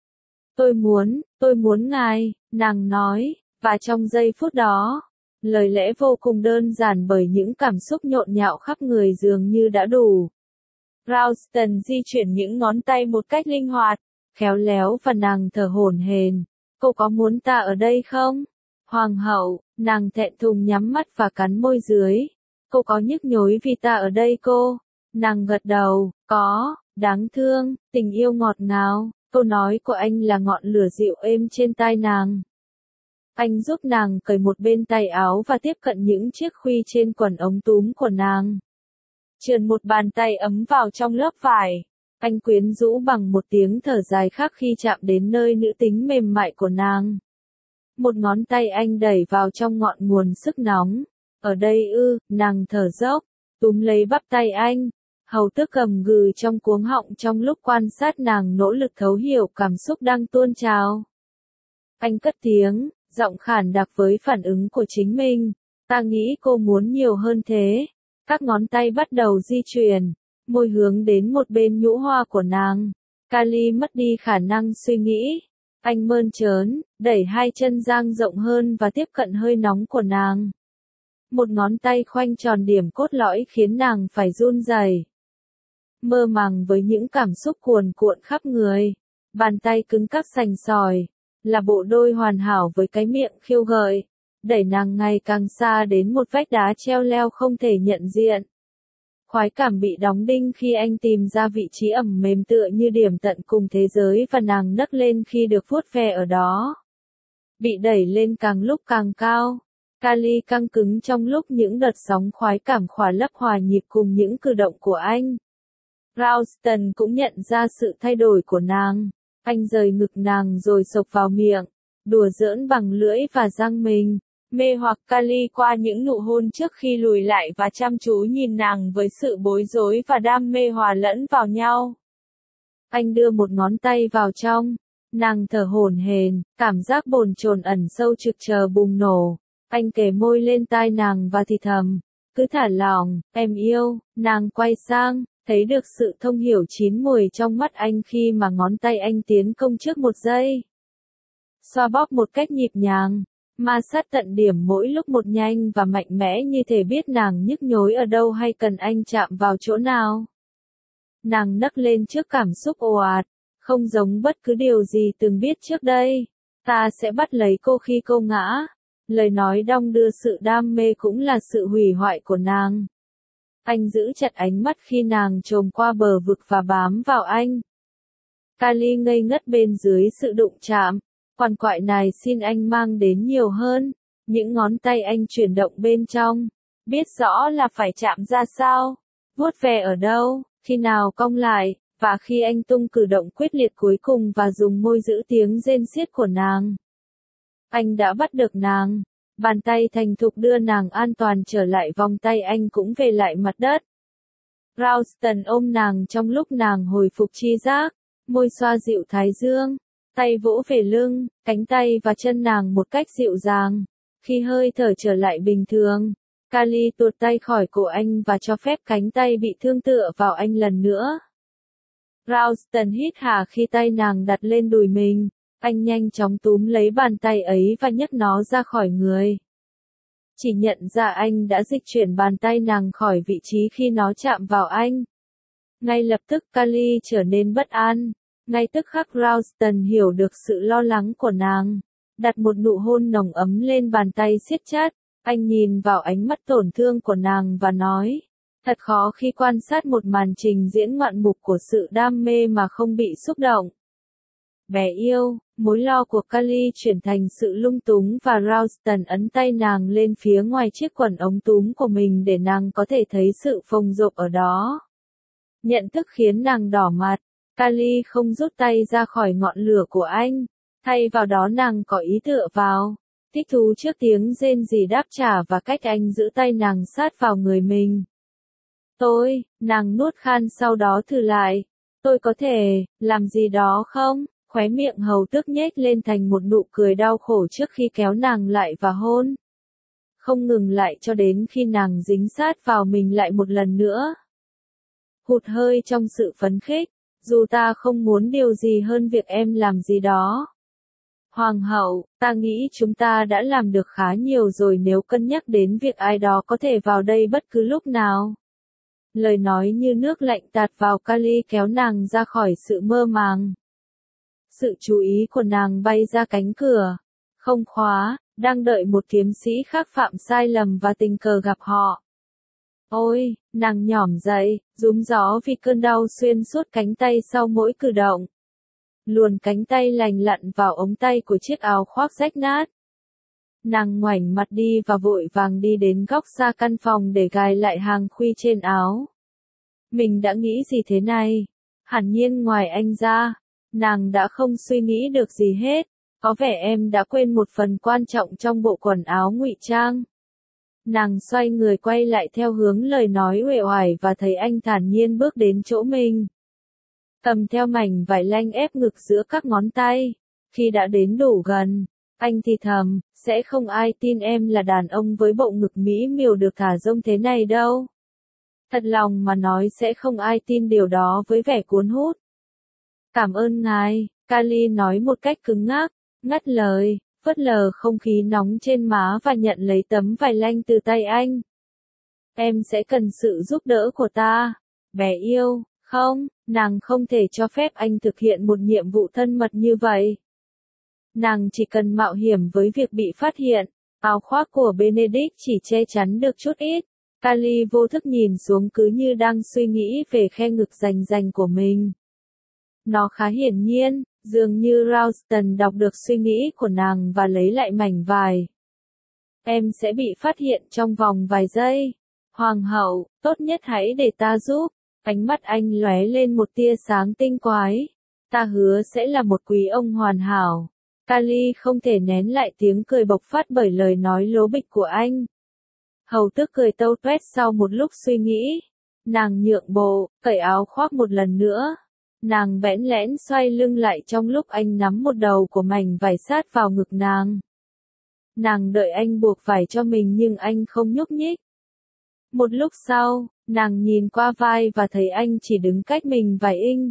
Tôi muốn ngài, nàng nói, và trong giây phút đó, lời lẽ vô cùng đơn giản bởi những cảm xúc nhộn nhạo khắp người dường như đã đủ. Ralston di chuyển những ngón tay một cách linh hoạt, khéo léo và nàng thở hổn hển. Cô có muốn ta ở đây không? Hoàng hậu, nàng thẹn thùng nhắm mắt và cắn môi dưới. Cô có nhức nhối vì ta ở đây cô? Nàng gật đầu, có, đáng thương, tình yêu ngọt ngào, câu nói của anh là ngọn lửa dịu êm trên tai nàng. Anh giúp nàng cởi một bên tay áo và tiếp cận những chiếc khuy trên quần ống túm của nàng. Chườn một bàn tay ấm vào trong lớp vải. Anh quyến rũ bằng một tiếng thở dài khác khi chạm đến nơi nữ tính mềm mại của nàng. Một ngón tay anh đẩy vào trong ngọn nguồn sức nóng. Ở đây nàng thở dốc, túm lấy bắp tay anh. Hầu tức cầm gừ trong cuống họng trong lúc quan sát nàng nỗ lực thấu hiểu cảm xúc đang tuôn trào. Anh cất tiếng, giọng khản đặc với phản ứng của chính mình. Ta nghĩ cô muốn nhiều hơn thế. Các ngón tay bắt đầu di chuyển, môi hướng đến một bên nhũ hoa của nàng. Kali mất đi khả năng suy nghĩ. Anh mơn trớn, đẩy hai chân dang rộng hơn và tiếp cận hơi nóng của nàng. Một ngón tay khoanh tròn điểm cốt lõi khiến nàng phải run rẩy. Mơ màng với những cảm xúc cuồn cuộn khắp người. Bàn tay cứng cáp sành sỏi, là bộ đôi hoàn hảo với cái miệng khiêu gợi. Đẩy nàng ngày càng xa đến một vách đá treo leo không thể nhận diện. Khoái cảm bị đóng đinh khi anh tìm ra vị trí ẩm mềm tựa như điểm tận cùng thế giới và nàng nấc lên khi được vuốt ve ở đó. Bị đẩy lên càng lúc càng cao. Kali căng cứng trong lúc những đợt sóng khoái cảm khỏa lấp hòa nhịp cùng những cử động của anh. Ralston cũng nhận ra sự thay đổi của nàng. Anh rời ngực nàng rồi xộc vào miệng, đùa giỡn bằng lưỡi và răng mình. Mê hoặc Kali qua những nụ hôn trước khi lùi lại và chăm chú nhìn nàng với sự bối rối và đam mê hòa lẫn vào nhau. Anh đưa một ngón tay vào trong. Nàng thở hổn hển, cảm giác bồn chồn ẩn sâu trực chờ bùng nổ. Anh kề môi lên tai nàng và thì thầm. Cứ thả lỏng, em yêu. Nàng quay sang, thấy được sự thông hiểu chín mùi trong mắt anh khi mà ngón tay anh tiến công trước một giây. Xoa bóp một cách nhịp nhàng. Ma sát tận điểm mỗi lúc một nhanh và mạnh mẽ như thể biết nàng nhức nhối ở đâu hay cần anh chạm vào chỗ nào. Nàng nấc lên trước cảm xúc ồ ạt, không giống bất cứ điều gì từng biết trước đây. Ta sẽ bắt lấy cô khi cô ngã. Lời nói đong đưa sự đam mê cũng là sự hủy hoại của nàng. Anh giữ chặt ánh mắt khi nàng chồm qua bờ vực và bám vào anh. Kali ngây ngất bên dưới sự đụng chạm. Quằn quại này xin anh mang đến nhiều hơn. Những ngón tay anh chuyển động bên trong. Biết rõ là phải chạm ra sao. Vuốt ve ở đâu, khi nào cong lại, và khi anh tung cử động quyết liệt cuối cùng và dùng môi giữ tiếng rên xiết của nàng. Anh đã bắt được nàng. Bàn tay thành thục đưa nàng an toàn trở lại vòng tay anh cũng về lại mặt đất. Ralston ôm nàng trong lúc nàng hồi phục tri giác. Môi xoa dịu thái dương. Tay vỗ về lưng, cánh tay và chân nàng một cách dịu dàng. Khi hơi thở trở lại bình thường, Kali tuột tay khỏi cổ anh và cho phép cánh tay bị thương tựa vào anh lần nữa. Ralston hít hà khi tay nàng đặt lên đùi mình. Anh nhanh chóng túm lấy bàn tay ấy và nhấc nó ra khỏi người. Chỉ nhận ra anh đã dịch chuyển bàn tay nàng khỏi vị trí khi nó chạm vào anh. Ngay lập tức Kali trở nên bất an. Ngay tức khắc Ralston hiểu được sự lo lắng của nàng. Đặt một nụ hôn nồng ấm lên bàn tay siết chặt. Anh nhìn vào ánh mắt tổn thương của nàng và nói. Thật khó khi quan sát một màn trình diễn ngoạn mục của sự đam mê mà không bị xúc động. Bé yêu, mối lo của Kali chuyển thành sự lung túng và Ralston ấn tay nàng lên phía ngoài chiếc quần ống túm của mình để nàng có thể thấy sự phồng rộp ở đó. Nhận thức khiến nàng đỏ mặt. Kali không rút tay ra khỏi ngọn lửa của anh. Thay vào đó nàng có ý tựa vào. Thích thú trước tiếng rên rỉ đáp trả và cách anh giữ tay nàng sát vào người mình. Nàng nuốt khan sau đó thử lại. Tôi có thể, làm gì đó không? Khóe miệng hầu tước nhếch lên thành một nụ cười đau khổ trước khi kéo nàng lại và hôn. Không ngừng lại cho đến khi nàng dính sát vào mình lại một lần nữa. Hụt hơi trong sự phấn khích. Dù ta không muốn điều gì hơn việc em làm gì đó. Hoàng hậu, ta nghĩ chúng ta đã làm được khá nhiều rồi nếu cân nhắc đến việc ai đó có thể vào đây bất cứ lúc nào. Lời nói như nước lạnh tạt vào Kali kéo nàng ra khỏi sự mơ màng. Sự chú ý của nàng bay ra cánh cửa. Không khóa, đang đợi một kiếm sĩ khác phạm sai lầm và tình cờ gặp họ. Ôi, nàng nhỏm dậy, rúm gió vì cơn đau xuyên suốt cánh tay sau mỗi cử động. Luồn cánh tay lành lặn vào ống tay của chiếc áo khoác rách nát. Nàng ngoảnh mặt đi và vội vàng đi đến góc xa căn phòng để gài lại hàng khuy trên áo. Mình đã nghĩ gì thế này? Hẳn nhiên ngoài anh ra, nàng đã không suy nghĩ được gì hết. Có vẻ em đã quên một phần quan trọng trong bộ quần áo ngụy trang. Nàng xoay người quay lại theo hướng lời nói uể oải và thấy anh thản nhiên bước đến chỗ mình. Cầm theo mảnh vải lanh ép ngực giữa các ngón tay. Khi đã đến đủ gần, anh thì thầm, sẽ không ai tin em là đàn ông với bộ ngực mỹ miều được thả rông thế này đâu. Thật lòng mà nói sẽ không ai tin điều đó với vẻ cuốn hút. Cảm ơn ngài, Kali nói một cách cứng ngắc, ngắt lời, phớt lờ không khí nóng trên má và nhận lấy tấm vải lanh từ tay anh. Em sẽ cần sự giúp đỡ của ta, bé yêu, không, nàng không thể cho phép anh thực hiện một nhiệm vụ thân mật như vậy. Nàng chỉ cần mạo hiểm với việc bị phát hiện, áo khoác của Benedict chỉ che chắn được chút ít. Kali vô thức nhìn xuống cứ như đang suy nghĩ về khe ngực rành của mình. Nó khá hiển nhiên, dường như Ralston đọc được suy nghĩ của nàng và lấy lại mảnh vải. Em sẽ bị phát hiện trong vòng vài giây. Hoàng hậu, tốt nhất hãy để ta giúp. Ánh mắt anh lóe lên một tia sáng tinh quái. Ta hứa sẽ là một quý ông hoàn hảo. Kali không thể nén lại tiếng cười bộc phát bởi lời nói lố bịch của anh. Hầu tước cười tâu tuét sau một lúc suy nghĩ. Nàng nhượng bộ, cởi áo khoác một lần nữa. Nàng bẽn lẽn xoay lưng lại trong lúc anh nắm một đầu của mảnh vải sát vào ngực nàng. Nàng đợi anh buộc vải cho mình nhưng anh không nhúc nhích. Một lúc sau, nàng nhìn qua vai và thấy anh chỉ đứng cách mình vài inch.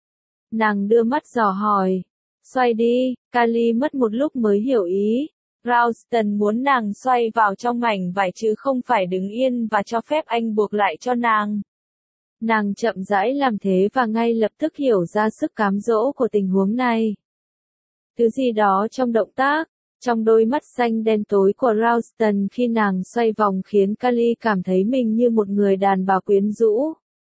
Nàng đưa mắt dò hỏi. Xoay đi, Kali mất một lúc mới hiểu ý. Ralston muốn nàng xoay vào trong mảnh vải chứ không phải đứng yên và cho phép anh buộc lại cho nàng. Nàng chậm rãi làm thế và ngay lập tức hiểu ra sức cám dỗ của tình huống này. Thứ gì đó trong động tác, trong đôi mắt xanh đen tối của Ralston khi nàng xoay vòng khiến Kali cảm thấy mình như một người đàn bà quyến rũ.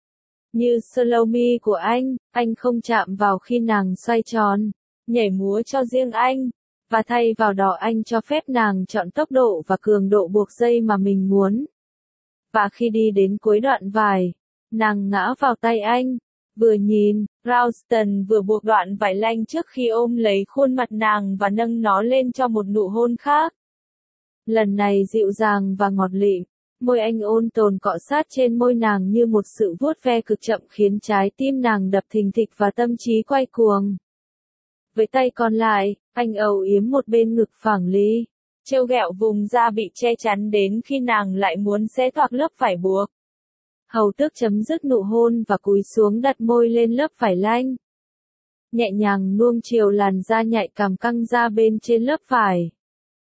Như Salome của anh không chạm vào khi nàng xoay tròn, nhảy múa cho riêng anh, và thay vào đó anh cho phép nàng chọn tốc độ và cường độ buộc dây mà mình muốn. Và khi đi đến cuối đoạn vải, nàng ngã vào tay anh, vừa nhìn, Ralston vừa buộc đoạn vải lanh trước khi ôm lấy khuôn mặt nàng và nâng nó lên cho một nụ hôn khác. Lần này dịu dàng và ngọt lịm, môi anh ôn tồn cọ sát trên môi nàng như một sự vuốt ve cực chậm khiến trái tim nàng đập thình thịch và tâm trí quay cuồng. Với tay còn lại, anh âu yếm một bên ngực phẳng lì, trêu ghẹo vùng da bị che chắn đến khi nàng lại muốn xé toạc lớp vải buộc. Hầu tước chấm dứt nụ hôn và cúi xuống đặt môi lên lớp vải lanh. Nhẹ nhàng nuông chiều làn da nhạy cảm căng ra bên trên lớp vải.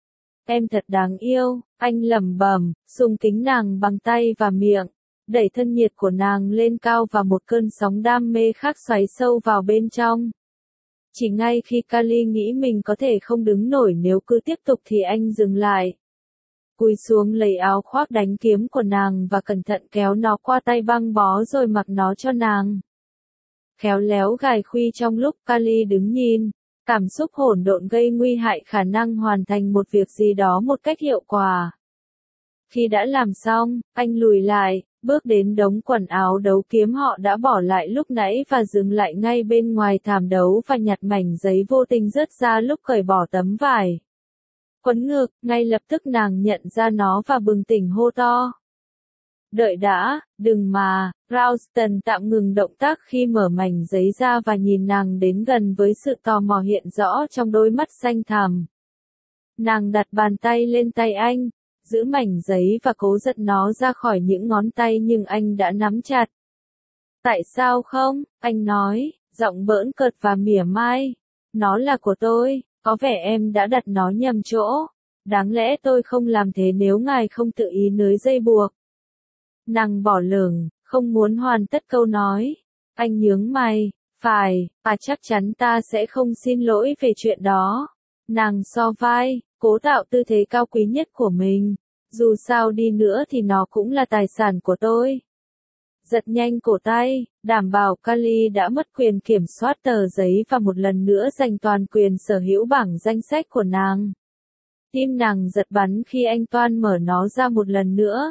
Em thật đáng yêu, anh lẩm bẩm, sùng kính nàng bằng tay và miệng, đẩy thân nhiệt của nàng lên cao và một cơn sóng đam mê khác xoáy sâu vào bên trong. Chỉ ngay khi Kali nghĩ mình có thể không đứng nổi nếu cứ tiếp tục thì anh dừng lại. Cúi xuống lấy áo khoác đánh kiếm của nàng và cẩn thận kéo nó qua tay băng bó rồi mặc nó cho nàng. Khéo léo gài khuy trong lúc Kali đứng nhìn, cảm xúc hỗn độn gây nguy hại khả năng hoàn thành một việc gì đó một cách hiệu quả. Khi đã làm xong, anh lùi lại, bước đến đống quần áo đấu kiếm họ đã bỏ lại lúc nãy và dừng lại ngay bên ngoài thảm đấu và nhặt mảnh giấy vô tình rớt ra lúc cởi bỏ tấm vải. Quấn ngược, ngay lập tức nàng nhận ra nó và bừng tỉnh hô to. Đợi đã, đừng mà, Ralston tạm ngừng động tác khi mở mảnh giấy ra và nhìn nàng đến gần với sự tò mò hiện rõ trong đôi mắt xanh thẳm. Nàng đặt bàn tay lên tay anh, giữ mảnh giấy và cố giật nó ra khỏi những ngón tay nhưng anh đã nắm chặt. Tại sao không? Anh nói, giọng bỡn cợt và mỉa mai. Nó là của tôi, có vẻ em đã đặt nó nhầm chỗ. Đáng lẽ tôi không làm thế nếu ngài không tự ý nới dây buộc. Nàng bỏ lửng, không muốn hoàn tất câu nói. Anh nhướng mày, phải, chắc chắn ta sẽ không xin lỗi về chuyện đó. Nàng so vai, cố tạo tư thế cao quý nhất của mình. Dù sao đi nữa thì nó cũng là tài sản của tôi. Giật nhanh cổ tay, đảm bảo Kali đã mất quyền kiểm soát tờ giấy và một lần nữa giành toàn quyền sở hữu bảng danh sách của nàng. Tim nàng giật bắn khi anh Toan mở nó ra một lần nữa.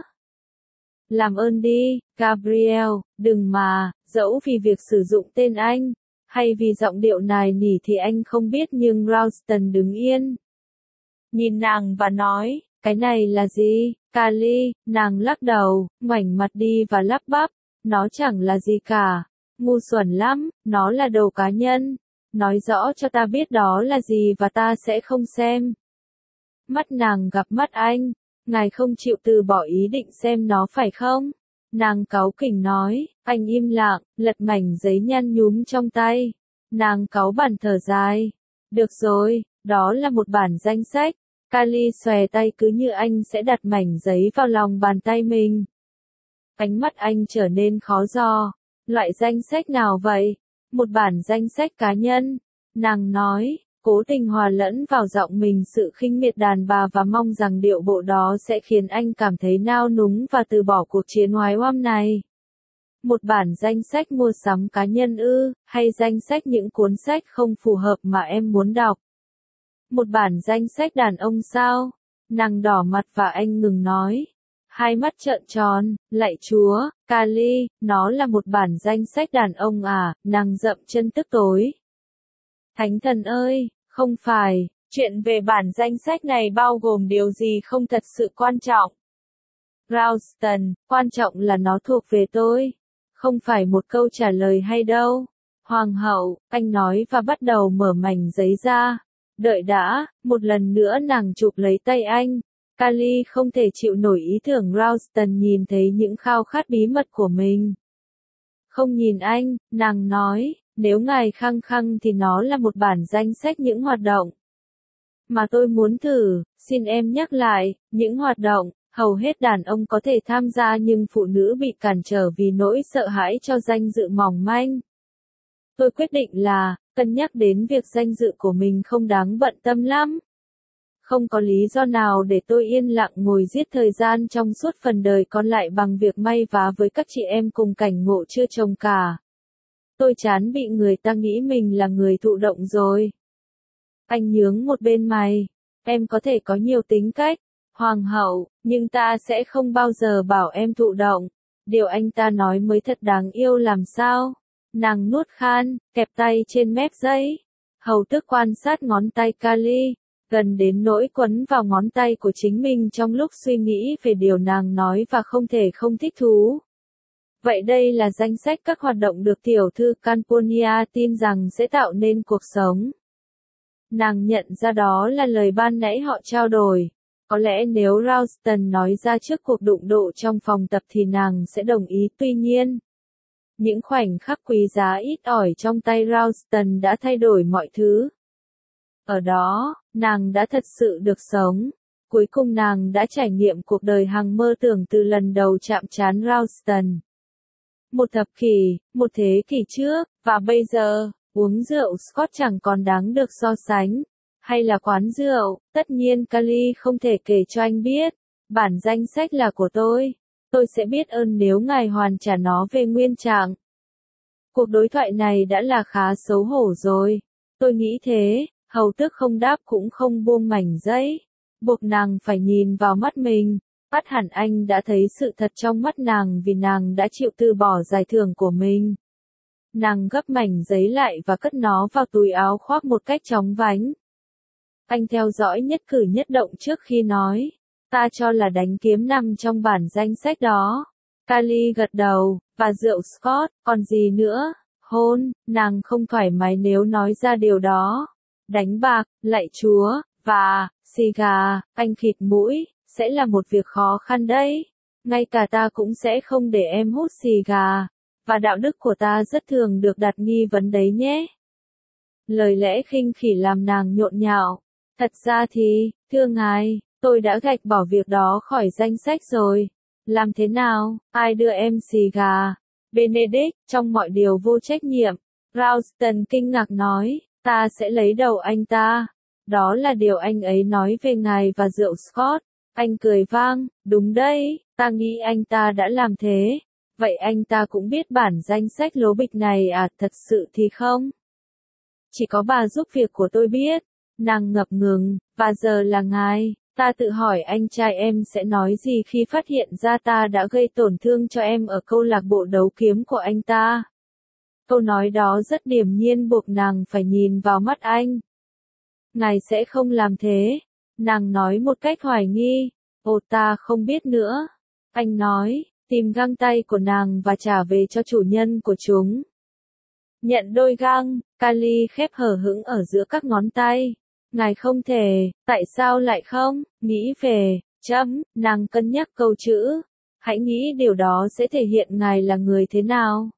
Làm ơn đi, Gabriel, đừng mà, dẫu vì việc sử dụng tên anh, hay vì giọng điệu nài nỉ thì anh không biết nhưng Ralston đứng yên. Nhìn nàng và nói, cái này là gì, Kali, nàng lắc đầu, ngoảnh mặt đi và lắp bắp, nó chẳng là gì cả, ngu xuẩn lắm, nó là đồ cá nhân, nói rõ cho ta biết đó là gì và ta sẽ không xem. Mắt nàng gặp mắt anh, ngài không chịu từ bỏ ý định xem nó phải không? Nàng cáu kỉnh nói, anh im lặng, lật mảnh giấy nhăn nhúm trong tay. Nàng cáu bản thở dài. Được rồi, đó là một bản danh sách. Kali xòe tay cứ như anh sẽ đặt mảnh giấy vào lòng bàn tay mình. Ánh mắt anh trở nên khó dò. Loại danh sách nào vậy? Một bản danh sách cá nhân. Nàng nói, cố tình hòa lẫn vào giọng mình sự khinh miệt đàn bà và mong rằng điệu bộ đó sẽ khiến anh cảm thấy nao núng và từ bỏ cuộc chiến oái oăm này. Một bản danh sách mua sắm cá nhân ư, hay danh sách những cuốn sách không phù hợp mà em muốn đọc? Một bản danh sách đàn ông sao? Nàng đỏ mặt và anh ngừng nói. Hai mắt trợn tròn, lạy Chúa, Kali, nó là một bản danh sách đàn ông à, nàng dậm chân tức tối. Thánh thần ơi, không phải, chuyện về bản danh sách này bao gồm điều gì không thật sự quan trọng. Ralston, quan trọng là nó thuộc về tôi. Không phải một câu trả lời hay đâu. Hoàng hậu, anh nói và bắt đầu mở mảnh giấy ra. Đợi đã, một lần nữa nàng chụp lấy tay anh. Kali không thể chịu nổi ý tưởng Ralston nhìn thấy những khao khát bí mật của mình. Không nhìn anh, nàng nói, nếu ngài khăng khăng thì nó là một bản danh sách những hoạt động mà tôi muốn thử, xin em nhắc lại, những hoạt động, hầu hết đàn ông có thể tham gia nhưng phụ nữ bị cản trở vì nỗi sợ hãi cho danh dự mỏng manh. Tôi quyết định là, cân nhắc đến việc danh dự của mình không đáng bận tâm lắm. Không có lý do nào để tôi yên lặng ngồi giết thời gian trong suốt phần đời còn lại bằng việc may vá với các chị em cùng cảnh ngộ chưa chồng cả. Tôi chán bị người ta nghĩ mình là người thụ động rồi. Anh nhướng một bên mày. Em có thể có nhiều tính cách, hoàng hậu, nhưng ta sẽ không bao giờ bảo em thụ động. Điều anh ta nói mới thật đáng yêu làm sao? Nàng nuốt khan, kẹp tay trên mép giấy. Hầu tước quan sát ngón tay Kali, gần đến nỗi quấn vào ngón tay của chính mình trong lúc suy nghĩ về điều nàng nói và không thể không thích thú. Vậy đây là danh sách các hoạt động được tiểu thư Camponia tin rằng sẽ tạo nên cuộc sống. Nàng nhận ra đó là lời ban nãy họ trao đổi. Có lẽ nếu Ralston nói ra trước cuộc đụng độ trong phòng tập thì nàng sẽ đồng ý, tuy nhiên. Những khoảnh khắc quý giá ít ỏi trong tay Ralston đã thay đổi mọi thứ. Ở đó, nàng đã thật sự được sống. Cuối cùng nàng đã trải nghiệm cuộc đời hằng mơ tưởng từ lần đầu chạm trán Ralston. Một thập kỷ, một thế kỷ trước, và bây giờ, uống rượu Scotch chẳng còn đáng được so sánh. Hay là quán rượu, tất nhiên Kali không thể kể cho anh biết. Bản danh sách là của tôi. Tôi sẽ biết ơn nếu ngài hoàn trả nó về nguyên trạng. Cuộc đối thoại này đã là khá xấu hổ rồi. Tôi nghĩ thế, hầu tước không đáp cũng không buông mảnh giấy. Buộc nàng phải nhìn vào mắt mình. Bắt hẳn anh đã thấy sự thật trong mắt nàng vì nàng đã chịu từ bỏ giải thưởng của mình. Nàng gấp mảnh giấy lại và cất nó vào túi áo khoác một cách chóng vánh. Anh theo dõi nhất cử nhất động trước khi nói. Ta cho là đánh kiếm nằm trong bản danh sách đó. Kali gật đầu, và rượu Scotch, còn gì nữa? Hôn, nàng không thoải mái nếu nói ra điều đó. Đánh bạc, lạy Chúa, và, xì gà, anh khịt mũi, sẽ là một việc khó khăn đấy. Ngay cả ta cũng sẽ không để em hút xì gà. Và đạo đức của ta rất thường được đặt nghi vấn đấy nhé. Lời lẽ khinh khỉ làm nàng nhộn nhạo. Thật ra thì, thưa ngài, tôi đã gạch bỏ việc đó khỏi danh sách rồi. Làm thế nào, ai đưa em xì gà? Benedict, trong mọi điều vô trách nhiệm. Ralston kinh ngạc nói, ta sẽ lấy đầu anh ta. Đó là điều anh ấy nói về ngài và rượu Scotch. Anh cười vang, đúng đấy, ta nghĩ anh ta đã làm thế. Vậy anh ta cũng biết bản danh sách lố bịch này à, thật sự thì không? Chỉ có bà giúp việc của tôi biết. Nàng ngập ngừng, và giờ là ngài. Ta tự hỏi anh trai em sẽ nói gì khi phát hiện ra ta đã gây tổn thương cho em ở câu lạc bộ đấu kiếm của anh ta. Câu nói đó rất điềm nhiên buộc nàng phải nhìn vào mắt anh. Ngài sẽ không làm thế. Nàng nói một cách hoài nghi. Ồ, ta không biết nữa. Anh nói, tìm găng tay của nàng và trả về cho chủ nhân của chúng. Nhận đôi găng, Kali khép hở hững ở giữa các ngón tay. Ngài không thể, tại sao lại không? Nghĩ về, nàng cân nhắc câu chữ. Hãy nghĩ điều đó sẽ thể hiện ngài là người thế nào.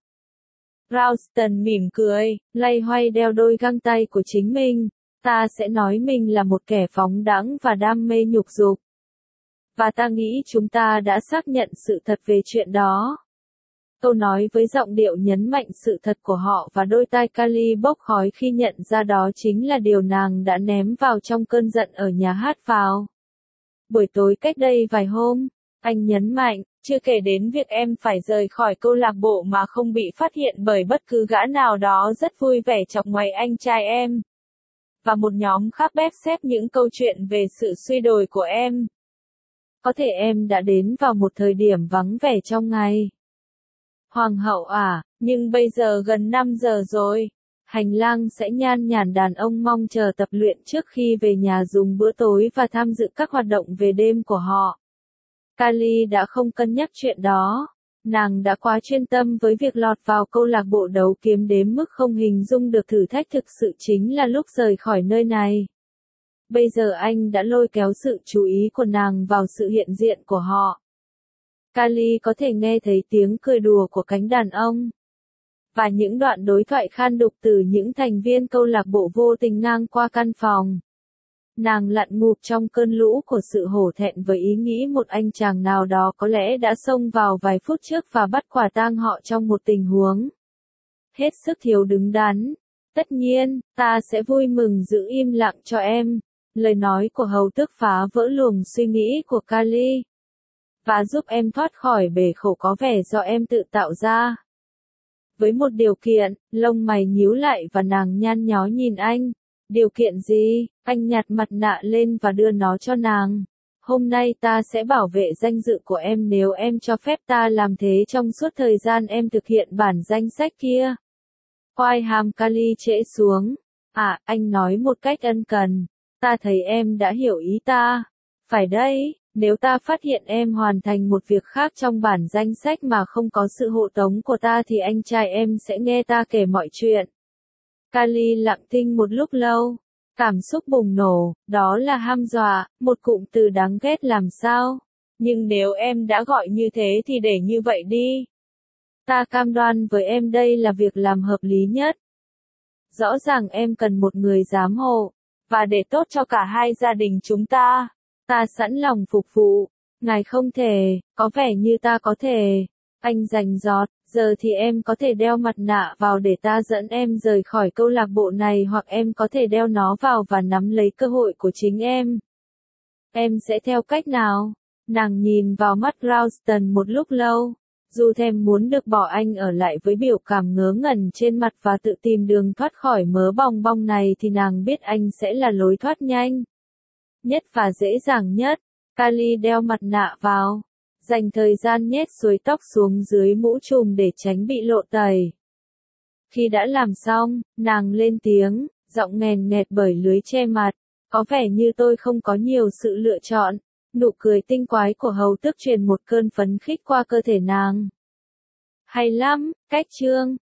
Ralston mỉm cười, loay hoay đeo đôi găng tay của chính mình. Ta sẽ nói mình là một kẻ phóng đãng và đam mê nhục dục. Và ta nghĩ chúng ta đã xác nhận sự thật về chuyện đó. Câu nói với giọng điệu nhấn mạnh sự thật của họ và đôi tai Kali bốc khói khi nhận ra đó chính là điều nàng đã ném vào trong cơn giận ở nhà hát vào. Buổi tối cách đây vài hôm, anh nhấn mạnh, chưa kể đến việc em phải rời khỏi câu lạc bộ mà không bị phát hiện bởi bất cứ gã nào đó rất vui vẻ chọc ngoáy anh trai em. Và một nhóm khác bếp xếp những câu chuyện về sự suy đồi của em. Có thể em đã đến vào một thời điểm vắng vẻ trong ngày. Hoàng hậu à, nhưng bây giờ gần 5 giờ rồi. Hành lang sẽ nhan nhản đàn ông mong chờ tập luyện trước khi về nhà dùng bữa tối và tham dự các hoạt động về đêm của họ. Kali đã không cân nhắc chuyện đó. Nàng đã quá chuyên tâm với việc lọt vào câu lạc bộ đấu kiếm đến mức không hình dung được thử thách thực sự chính là lúc rời khỏi nơi này. Bây giờ anh đã lôi kéo sự chú ý của nàng vào sự hiện diện của họ. Kali có thể nghe thấy tiếng cười đùa của cánh đàn ông. Và những đoạn đối thoại khan đục từ những thành viên câu lạc bộ vô tình ngang qua căn phòng. Nàng lặn ngụp trong cơn lũ của sự hổ thẹn với ý nghĩ một anh chàng nào đó có lẽ đã xông vào vài phút trước và bắt quả tang họ trong một tình huống hết sức thiếu đứng đắn. Tất nhiên, ta sẽ vui mừng giữ im lặng cho em. Lời nói của hầu tước phá vỡ luồng suy nghĩ của Kali. Và giúp em thoát khỏi bể khổ có vẻ do em tự tạo ra. Với một điều kiện, lông mày nhíu lại và nàng nhăn nhó nhìn anh. Điều kiện gì? Anh nhặt mặt nạ lên và đưa nó cho nàng. Hôm nay ta sẽ bảo vệ danh dự của em nếu em cho phép ta làm thế trong suốt thời gian em thực hiện bản danh sách kia. Quai hàm Kali trễ xuống. À, anh nói một cách ân cần. Ta thấy em đã hiểu ý ta. Phải đấy, nếu ta phát hiện em hoàn thành một việc khác trong bản danh sách mà không có sự hộ tống của ta thì anh trai em sẽ nghe ta kể mọi chuyện. Kali lặng thinh một lúc lâu. Cảm xúc bùng nổ, đó là hăm dọa, một cụm từ đáng ghét làm sao. Nhưng nếu em đã gọi như thế thì để như vậy đi. Ta cam đoan với em đây là việc làm hợp lý nhất. Rõ ràng em cần một người giám hộ, và để tốt cho cả hai gia đình chúng ta. Ta sẵn lòng phục vụ. Ngài không thể, có vẻ như ta có thể. Anh rành rọt, giờ thì em có thể đeo mặt nạ vào để ta dẫn em rời khỏi câu lạc bộ này hoặc em có thể đeo nó vào và nắm lấy cơ hội của chính em. Em sẽ theo cách nào? Nàng nhìn vào mắt Ralston một lúc lâu. Dù thèm muốn được bỏ anh ở lại với biểu cảm ngớ ngẩn trên mặt và tự tìm đường thoát khỏi mớ bong bong này thì nàng biết anh sẽ là lối thoát nhanh nhất và dễ dàng nhất. Kali đeo mặt nạ vào. Dành thời gian nhét xuôi tóc xuống dưới mũ trùm để tránh bị lộ tẩy. Khi đã làm xong, nàng lên tiếng, giọng nghèn nghẹt bởi lưới che mặt. Có vẻ như tôi không có nhiều sự lựa chọn. Nụ cười tinh quái của hầu tước truyền một cơn phấn khích qua cơ thể nàng. Hay lắm, cách chương.